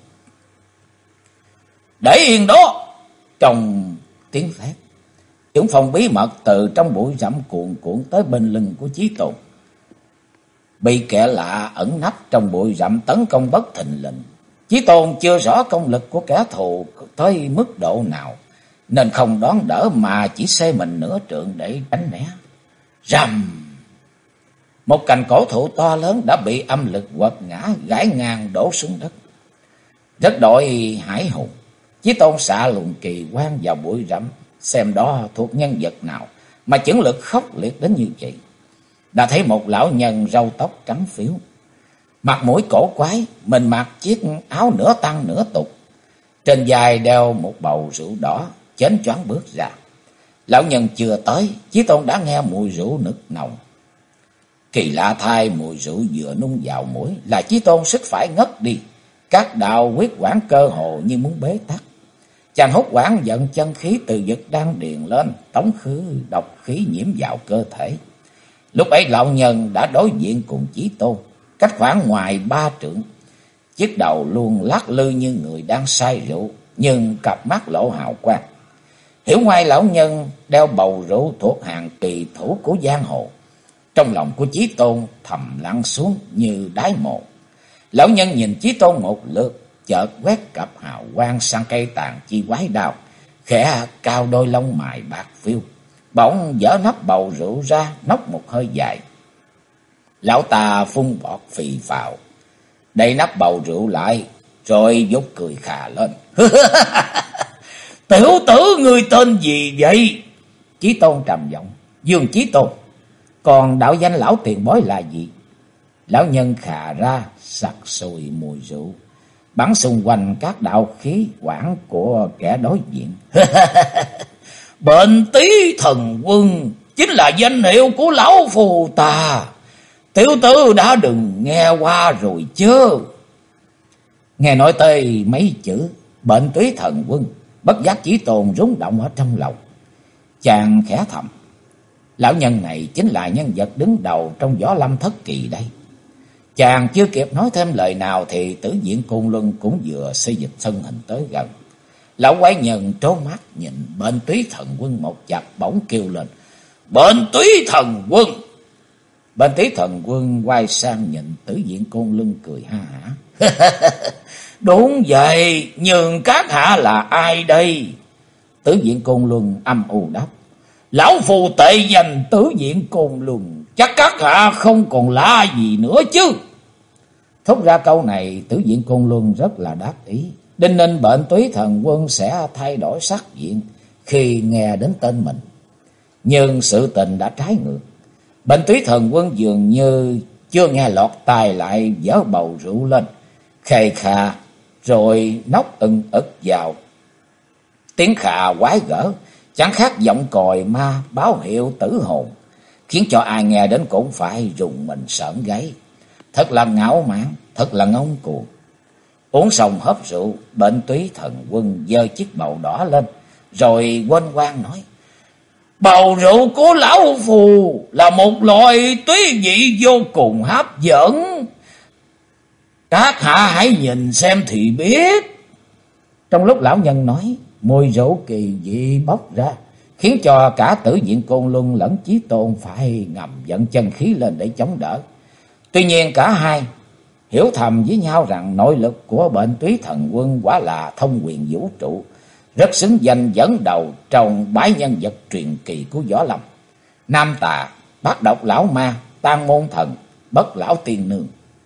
Để yên đó! Trong tiếng thét, chưởng phong bí mật từ trong bụi rậm cuồn cuộn tới bên lưng của Chí Tôn. Bị kẻ lạ ẩn nấp trong bụi rậm tấn công bất thình lình. Chí Tôn chưa rõ công lực của kẻ thù tới mức độ nào, nên không đón đỡ mà chỉ xê mình nửa trượng để tránh né. Rầm! Một cành cổ thụ to lớn đã bị âm lực quật ngã, gãy ngang đổ xuống đất. Rất đội hải hùng, Chí Tôn xạ luồng kỳ quan vào bụi rậm, xem đó thuộc nhân vật nào mà chưởng lực khốc liệt đến như vậy. Đã thấy một lão nhân râu tóc trắng phiếu, mặt mũi cổ quái, mình mặc chiếc áo nửa tăng nửa tục, trên vai đeo một bầu rượu đỏ, chến choáng bước ra. Lão nhân chưa tới, Chí Tôn đã nghe mùi rượu nực nồng. Kỳ lạ thay, mùi rượu vừa nung vào mũi là Chí Tôn suýt phải ngất đi. Các đạo huyết quản cơ hồ như muốn bế tắc. Chàng hốt hoảng dẫn chân khí từ vực đan điền lên, tống khứ độc khí nhiễm vào cơ thể. Lúc ấy lão nhân đã đối diện cùng Chí Tôn, cách khoảng ngoài 3 trượng. Chiếc đầu luôn lắc lư như người đang say rượu, nhưng cặp mắt lộ hào quang. Hiểu ngoài lão nhân đeo bầu rượu thuộc hàng kỳ thủ của giang hồ. Trong lòng của Chí Tôn thầm lắng xuống như đáy mộ. Lão nhân nhìn Chí Tôn một lượt, chợt quét cặp hào quang sang cây tàn chi quái đao, khẽ cao đôi lông mày bạc phiêu, bỗng dở nắp bầu rượu ra, nốc một hơi dài. Lão ta phun bọt phì phào, đậy nắp bầu rượu lại, rồi vút cười khà lên. Tiểu tử ngươi tên gì vậy? Chí Tôn trầm giọng. Dương Chí Tôn. Còn đạo danh lão tiền bối là gì? Lão nhân khà ra, sặc sùi mùi rượu, bắn xung quanh các đạo khí quản của kẻ đối diện. Bệnh Tý Thần Quân chính là danh hiệu của lão phù ta. Tiểu tử đã đừng nghe qua rồi chứ? Nghe nói tới mấy chữ Bệnh Tý Thần Quân, bất giác Chí Tôn rung động ở trong lòng. Chàng khẽ thầm, lão nhân này chính là nhân vật đứng đầu trong Võ Lâm thất kỳ đây. Chàng chưa kịp nói thêm lời nào thì Tử Diện Côn Luân cũng vừa xây dịch thân hình tới gần. Lão quái nhân trố mắt nhìn Bệnh Túy Thần Quân một chập, bỗng kêu lên: Bệnh Túy Thần Quân! Bệnh Túy Thần Quân quay sang nhìn Tử Diện Côn Luân cười ha hả. Đúng vậy, nhưng các hạ là ai đây? Tử Diện Côn Luân âm u đáp: Lão phù tệ danh Tử Diện Côn Luân, chắc các hạ không còn lạ gì nữa chứ? Thốt ra câu này, Tử Diện Côn Luân rất là đắc ý. Đinh ninh Bệnh Túy Thần Quân sẽ thay đổi sắc diện khi nghe đến tên mình. Nhưng sự tình đã trái ngược. Bệnh Túy Thần Quân dường như chưa nghe lọt tai, lại vớ bầu rượu lên, khề khà rồi nốc ực vào. Tiếng khà quái gở, chẳng khác giọng còi ma báo hiệu tử hồn, khiến cho ai nghe đến cũng phải rùng mình sởn gáy. Thật là ngạo mạn, thật là ngông cuồng. Uống xong hớp rượu, Bệnh Túy Thần Quân giơ chiếc bầu đỏ lên, rồi quên quang nói: Bầu rượu của lão phù là một loại túy vị vô cùng hấp dẫn. Các hạ hãy nhìn xem thì biết. Trong lúc lão nhân nói, mùi rượu kỳ dị bốc ra, khiến cho cả Tử Diện Côn Luân lẫn Chí Tôn phải ngầm vận chân khí lên để chống đỡ. Tuy nhiên cả hai hiểu thầm với nhau rằng nội lực của Bệnh Túy Thần Quân quả là thông quyền vũ trụ, rất xứng danh dẫn đầu trong bái nhân vật truyền kỳ của Võ Lâm: Nam Tà, Bát Độc Lão Ma, Tang Môn Thần, Bất Lão Tiên Nương,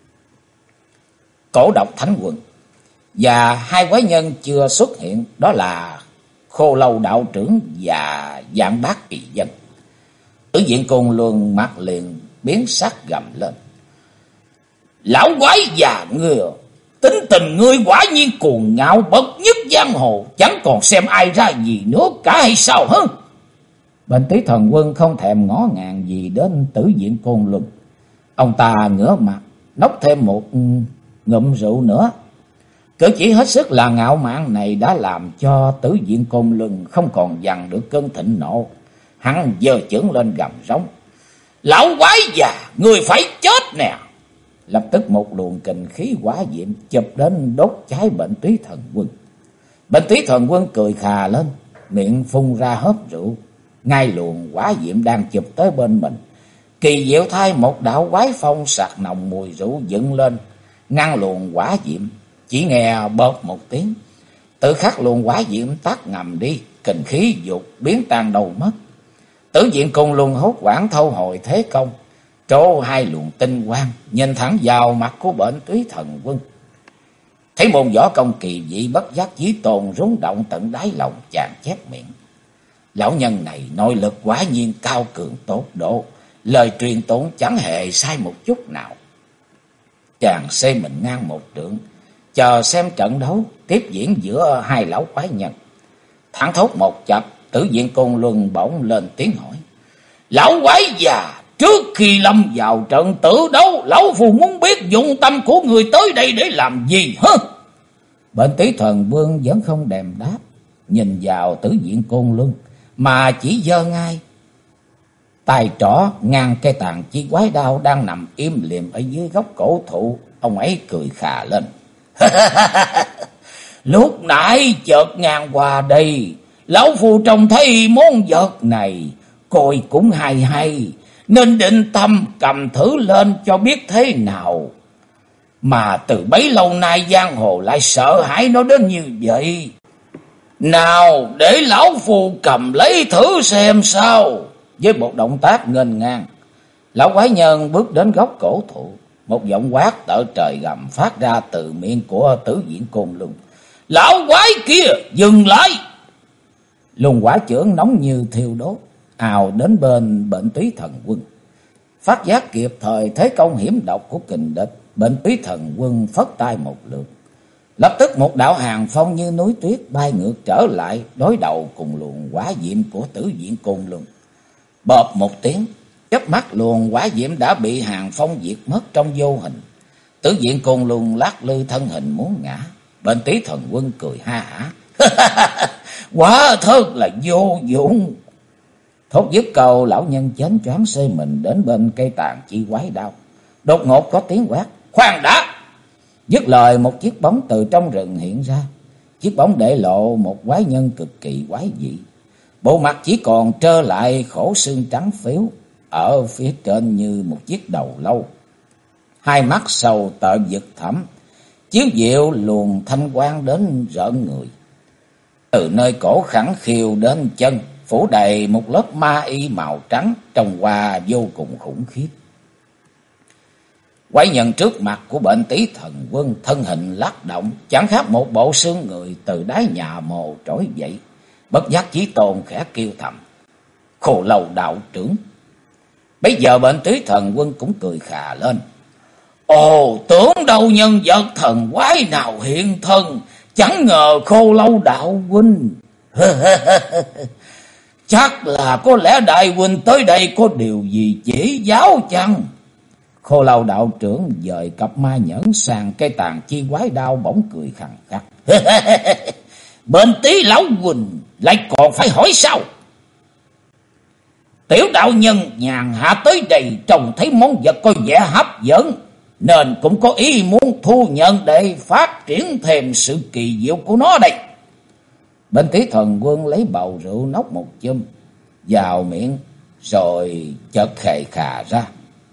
Cổ Độc Thánh Quân. Và hai quái nhân chưa xuất hiện, đó là Khô Lâu Đạo Trưởng và Vạn Bát Kỳ Dân. Tử Diện Côn Luân mặt liền biến sắc gầm lên: Lão quái già ngươi, tính tình ngươi quả nhiên cuồng ngạo bậc nhất giang hồ, chẳng còn xem ai ra gì nữa cả hay sao hả? Bệnh Túy Thần Quân không thèm ngó ngàng gì đến Tử Diện Côn Luân. Ông ta ngửa mặt nốc thêm một ngụm rượu nữa. Cử chỉ hết sức là ngạo mạn này đã làm cho Tử Diện Côn Luân không còn dằn được cơn thịnh nộ. Hắn giơ chưởng lên gầm rống: Lão quái già, ngươi phải chết nè! Lập tức một luồng kình khí hỏa diệm chụp đến đốt cháy Bệnh Túy Thần Quân. Bệnh Túy Thần Quân cười khà lên, miệng phun ra hớp rượu. Ngay luồng hỏa diệm đang chụp tới bên mình, kỳ diệu thay một đạo quái phong sặc nồng mùi rượu dựng lên, ngăn luồng hỏa diệm. Chỉ nghe bợp một tiếng, tự khắc luồng hỏa diệm tắt ngầm đi, kình khí dục biến tan đâu mất. Tử Diện Côn Luân hốt hoảng thâu hồi thế công, trổ hai luồng tinh quang nhìn thẳng vào mặt của Bệnh Túy Thần Quân. Thấy môn võ công kỳ dị, bất giác Chí Tôn rung động tận đáy lòng, chàng chép miệng: Lão nhân này nội lực quả nhiên cao cường tột độ, lời truyền tụng chẳng hề sai một chút nào. Chàng xây mình ngang một trượng, chờ xem trận đấu tiếp diễn giữa hai lão quái nhân. Thẳng thốt một chập, Tử Diện Côn Luân bỗng lên tiếng hỏi: Lão quái già, trước khi lâm vào trận tử đấu, lão phù muốn biết dụng tâm của người tới đây để làm gì hả? Bệnh Tí Thần Vương vẫn không đèm đáp, nhìn vào Tử Diện Côn Luân mà chỉ giơ ngay tay trỏ ngang cây tàn chi quái đao đang nằm im lìm ở dưới gốc cổ thụ. Ông ấy cười khà lên: Lúc nãy chợt ngang qua đây, lão phu trông thấy món vật này coi cũng hay hay, nên định tâm cầm thử lên cho biết thế nào. Mà từ bấy lâu nay giang hồ lại sợ hãi nó đến như vậy. Nào để lão phu cầm lấy thử xem sao. Với một động tác nghênh ngang, lão quái nhân bước đến góc cổ thụ. Một giọng quát tợ trời gầm phát ra từ miệng của Tử Diện Côn Luân: Lão quái kia, dừng lại! Luồng hỏa chưởng nóng như thiêu đốt ào đến bên Bệnh Túy Thần Quân. Phát giác kịp thời thế công hiểm độc của kình địch, Bệnh Túy Thần Quân phất tay một lượt, lập tức một đạo hàng phong như núi tuyết bay ngược trở lại, đối đầu cùng luồng hỏa diệm của Tử Diện Côn Luân. Bộp một tiếng, chớp mắt luồng hỏa diệm đã bị hàng phong diệt mất trong vô hình. Tử Diện Côn Luân lắc lư thân hình muốn ngã. Bệnh Tí Thần Quân cười ha hả: Quả thật là vô dụng. Thốt dứt câu, lão nhân chến choáng xê mình đến bên cây tàn chi quái đao. Đột ngột có tiếng quát: Khoan đã! Dứt lời, một chiếc bóng từ trong rừng hiện ra. Chiếc bóng để lộ một quái nhân cực kỳ quái dị. Bộ mặt chỉ còn trơ lại khổ xương trắng phếu, ở phía trên như một chiếc đầu lâu. Hai mắt sầu tợn vực thẳm, chiếu diệu luồng thanh quang đến rợn người. Từ nơi cổ khẳng khiu đến chân, phủ đầy một lớp ma y màu trắng, trông qua vô cùng khủng khiếp. Quái nhân trước mặt của Bệnh Tí Thần Quân thân hình lắc động, chẳng khác một bộ xương người từ đáy nhà mồ trỗi dậy. Bất giác Chí Tôn khẽ kêu thầm: Khô Lâu đạo trưởng. Bây giờ Bệnh Tí Thần Quân cũng cười khà lên: Ồ, tưởng đâu nhân vật thần quái nào hiện thân, chẳng ngờ Khô Lâu đạo huynh. Chắc là có lẽ đại huynh tới đây có điều gì chỉ giáo chăng? Khô Lâu đạo trưởng dời cặp ma nhẫn sang cây tàn chi quái đao, bỗng cười khằng khắc: Bên Tí lão huynh lại còn phải hỏi sao? Tiểu đạo nhân nhàn hạ tới đây trông thấy món vật có vẻ hấp dẫn, nên cũng có ý muốn thu nhận để phát triển thêm sự kỳ diệu của nó đây. Bên Tí Thần Quân lấy bầu rượu nốc một chum vào miệng, rồi chợt khề khà ra: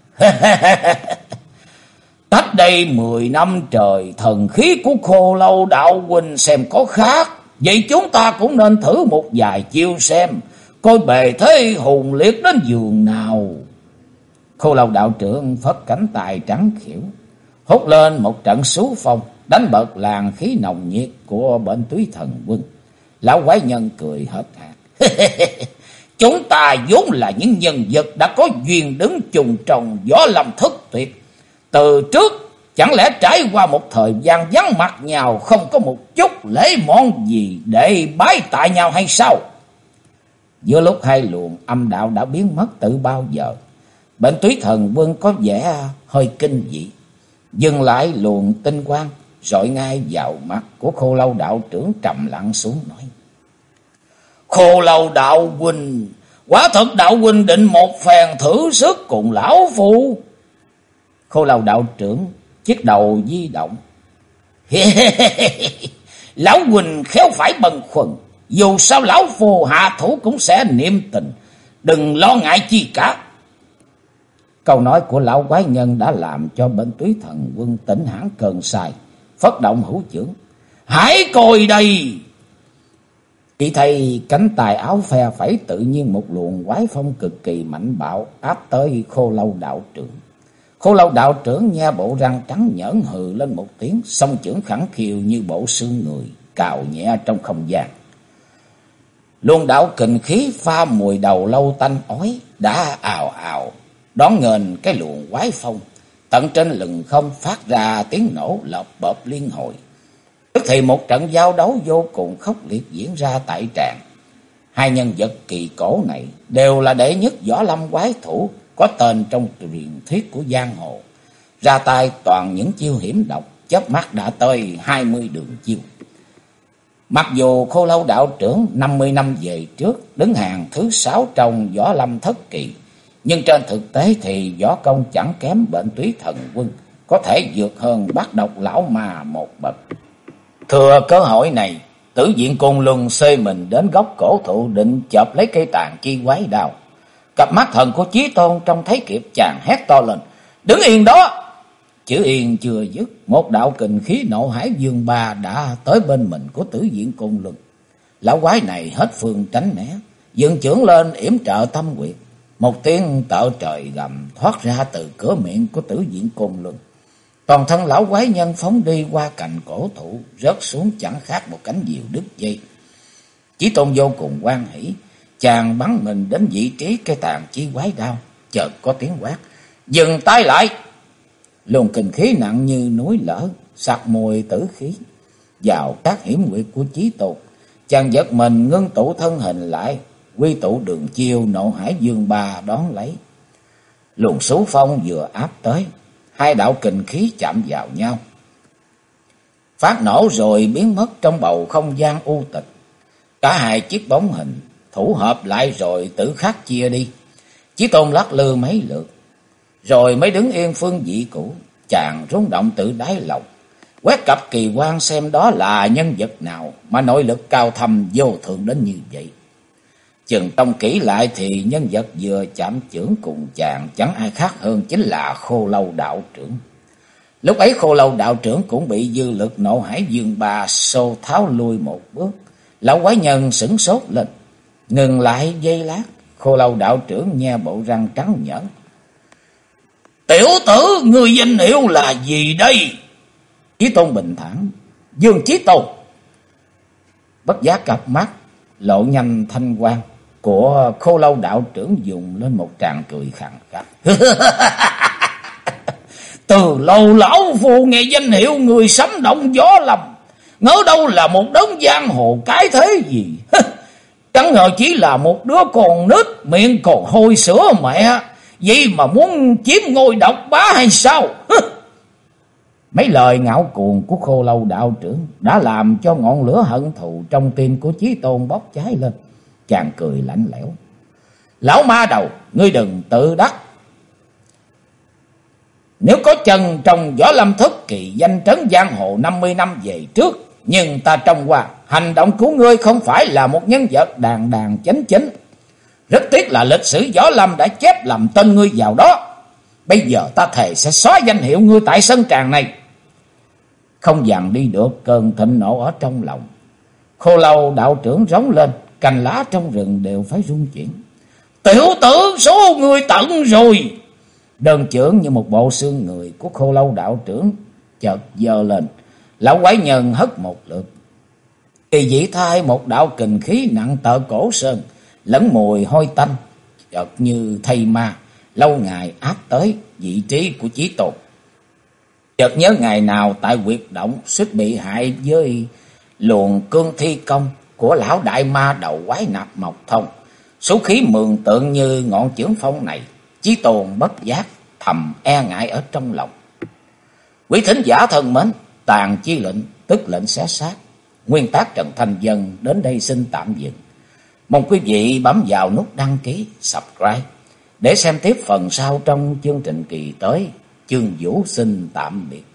Cách đây 10 năm trời, thần khí của Khô Lâu đạo huynh xem có khác, vậy chúng ta cũng nên thử một vài chiêu xem, coi bề thế hùng liệt đến giường nào. Khô Lâu đạo trưởng phất cánh tay trắng khỉu, hút lên một trận xú phong, đánh bật làn khí nồng nhiệt của Bệnh Túy Thần Quân. Lão quái nhân cười hớt hải: Chúng ta vốn là những nhân vật đã có duyên đứng chung trong võ lâm thất tuyệt. Từ trước chẳng lẽ trải qua một thời gian vắng mặt nhau, không có một chút lễ món gì để bái tạ nhau hay sao? Giữa lúc hai luồng âm đạo đã biến mất từ bao giờ, Bệnh Túy Thần Quân có vẻ hơi kinh dị, dừng lại luồng tinh quang rọi ngay vào mắt của Khô Lâu đạo trưởng, trầm lặng xuống nói: Khô Lâu đạo huynh, quả thật đạo huynh định một phen thử sức cùng lão phu? Khô Lâu đạo trưởng chiếc đầu di động: Lão huynh khéo phải bần khuần, dù sao lão phu hạ thủ cũng sẽ niệm tình, đừng lo ngại chi cả. Câu nói của lão quái nhân đã làm cho Bệnh Túy Thần Quân tỉnh hẳn cơn say, phất động hữu chưởng: Hãy coi đây! Chỉ thấy cánh tay áo phe phẩy, tự nhiên một luồng quái phong cực kỳ mạnh bạo áp tới Khô Lâu đạo trưởng. Khô Lâu đạo trưởng nhe bộ răng trắng nhởn hừ lên một tiếng, song chưởng khẳng khiu như bộ xương người cào nhẹ trong không gian. Luồng đạo kình khí pha mùi đầu lâu tanh ói đã ào ào đón nghênh cái luồng quái phong. Tận trên lừng không phát ra tiếng nổ lợp bợp liên hồi. Tức thì một trận giao đấu vô cùng khốc liệt diễn ra tại tràng. Hai nhân vật kỳ cổ này đều là đệ nhất võ lâm quái thủ có tên trong truyền thuyết của giang hồ. Ra tay toàn những chiêu hiểm độc, chớp mắt đã tới 20 đường chiêu. Mặc dù Khô Lâu đạo trưởng 50 năm về trước đứng hàng thứ 6 trong võ lâm thất kỳ, nhưng trên thực tế thì võ công chẳng kém Bệnh Túy Thần Quân, có thể vượt hơn Bát Độc lão ma một bậc. Thừa cơ hội này, Tử Diện Côn Luân xê mình đến gốc cổ thụ định chộp lấy cây tàn chi quái đao. Cặp mắt thần của Chí Tôn trông thấy kịp, chàng hét to lên: "Đứng yên đó!" Chữ yên chưa dứt, một đạo kình khí nộ hải dương ba đã tới bên mình của Tử Diện Côn Luân. Lão quái này hết phương tránh né, dựng chưởng lên yểm trợ tâm quyệt. Một tiếng tợ trời gầm thoát ra từ cửa miệng của Tử Diện Côn Luân. Toàn thân lão quái nhân phóng đi qua cành cổ thụ, rớt xuống chẳng khác một cánh diều đứt dây. Chí Tôn vô cùng hoan hỉ, chàng bắn mình đến vị trí cây tàn chi quái đao, chợt có tiếng quát: "Dừng tay lại!" Luồng kình khí nặng như núi lở, sặc mùi tử khí vào các hiểm nguyệt của Chí Tôn. Chàng giật mình ngưng tụ thân hình lại, quy tụ đường chiêu nộ hải dương ba đón lấy. Luồng xú phong vừa áp tới, hai đạo kình khí chạm vào nhau, phát nổ rồi biến mất trong bầu không gian u tịch. Cả hai chiếc bóng hình thủ hợp lại rồi tự khắc chia đi. Chí Tôn lắc lư mấy lượt rồi mới đứng yên phương vị cũ. Chàng rung động tự đáy lòng, quét cặp kỳ quan xem đó là nhân vật nào mà nội lực cao thâm vô thượng đến như vậy. Chừng trông kỹ lại thì nhân vật vừa chạm chưởng cùng chàng chẳng ai khác hơn chính là Khô Lâu đạo trưởng. Lúc ấy Khô Lâu đạo trưởng cũng bị dư lực nộ hải dương ba xô tháo lui một bước. Lão quái nhân sửng sốt lên, ngừng lại giây lát. Khô Lâu đạo trưởng nhe bộ răng trắng nhợn: "Tiểu tử, ngươi danh hiệu là gì đây?" Chí Tôn bình thản: "Dương Chí Tôn." Bất giác cặp mắt lộ nhanh thanh quang của Khô Lâu đạo trưởng dùng lên một tràng cười khàn khàn. "Từ lâu lão phu nghe danh hiệu người sấm động gió lâm, ngỡ đâu là một đấng giang hồ cái thế gì. Chẳng ngờ chỉ là một đứa con nít miệng còn hôi sữa mẹ, vậy mà muốn chiếm ngôi độc bá hay sao?" Mấy lời ngạo cuồng của Khô Lâu đạo trưởng đã làm cho ngọn lửa hận thù trong tim của Chí Tôn bốc cháy lên. Chàng cười lạnh lẽo: "Lão ma đầu, ngươi đừng tự đắc. Nếu có chân trong võ lâm thất kỳ danh trấn giang hồ 50 năm về trước, nhưng ta trông qua hành động của ngươi không phải là một nhân vật đàng đàng chánh chính. Rất tiếc là lịch sử võ lâm đã chép lầm tên ngươi vào đó. Bây giờ ta thề sẽ xóa danh hiệu ngươi tại sân tràng này." Không dằn đi được cơn thịnh nộ ở trong lòng, Khô Lâu đạo trưởng rống lên, cành lá trong rừng đều phải rung chuyển. "Tiểu tử, số người tận rồi!" Đơn chưởng như một bộ xương người của Khô Lâu đạo trưởng chợt giơ lên. Lão quái nhân hất một lượt, kỳ dĩ thai một đạo kình khí nặng tợ cổ sơn, lẫn mùi hôi tanh, chợt như thây ma lâu ngày áp tới vị trí của Chí Tôn. Chợt nhớ ngày nào tại huyệt động suýt bị hại với luồng cương thi công của lão đại ma đầu quái nạp Mộc Thông, số khí mường tượng như ngọn chưởng phong này, Chí Tôn bất giác thầm e ngại ở trong lòng. Quý thính giả thân mến, Tàn Chi Lệnh tức lệnh xé xác, nguyên tác Trần Thanh Vân đến đây xin tạm dừng. Mong quý vị bấm vào nút đăng ký, subscribe để xem tiếp phần sau trong chương trình kỳ tới. Chương Vũ xin tạm biệt.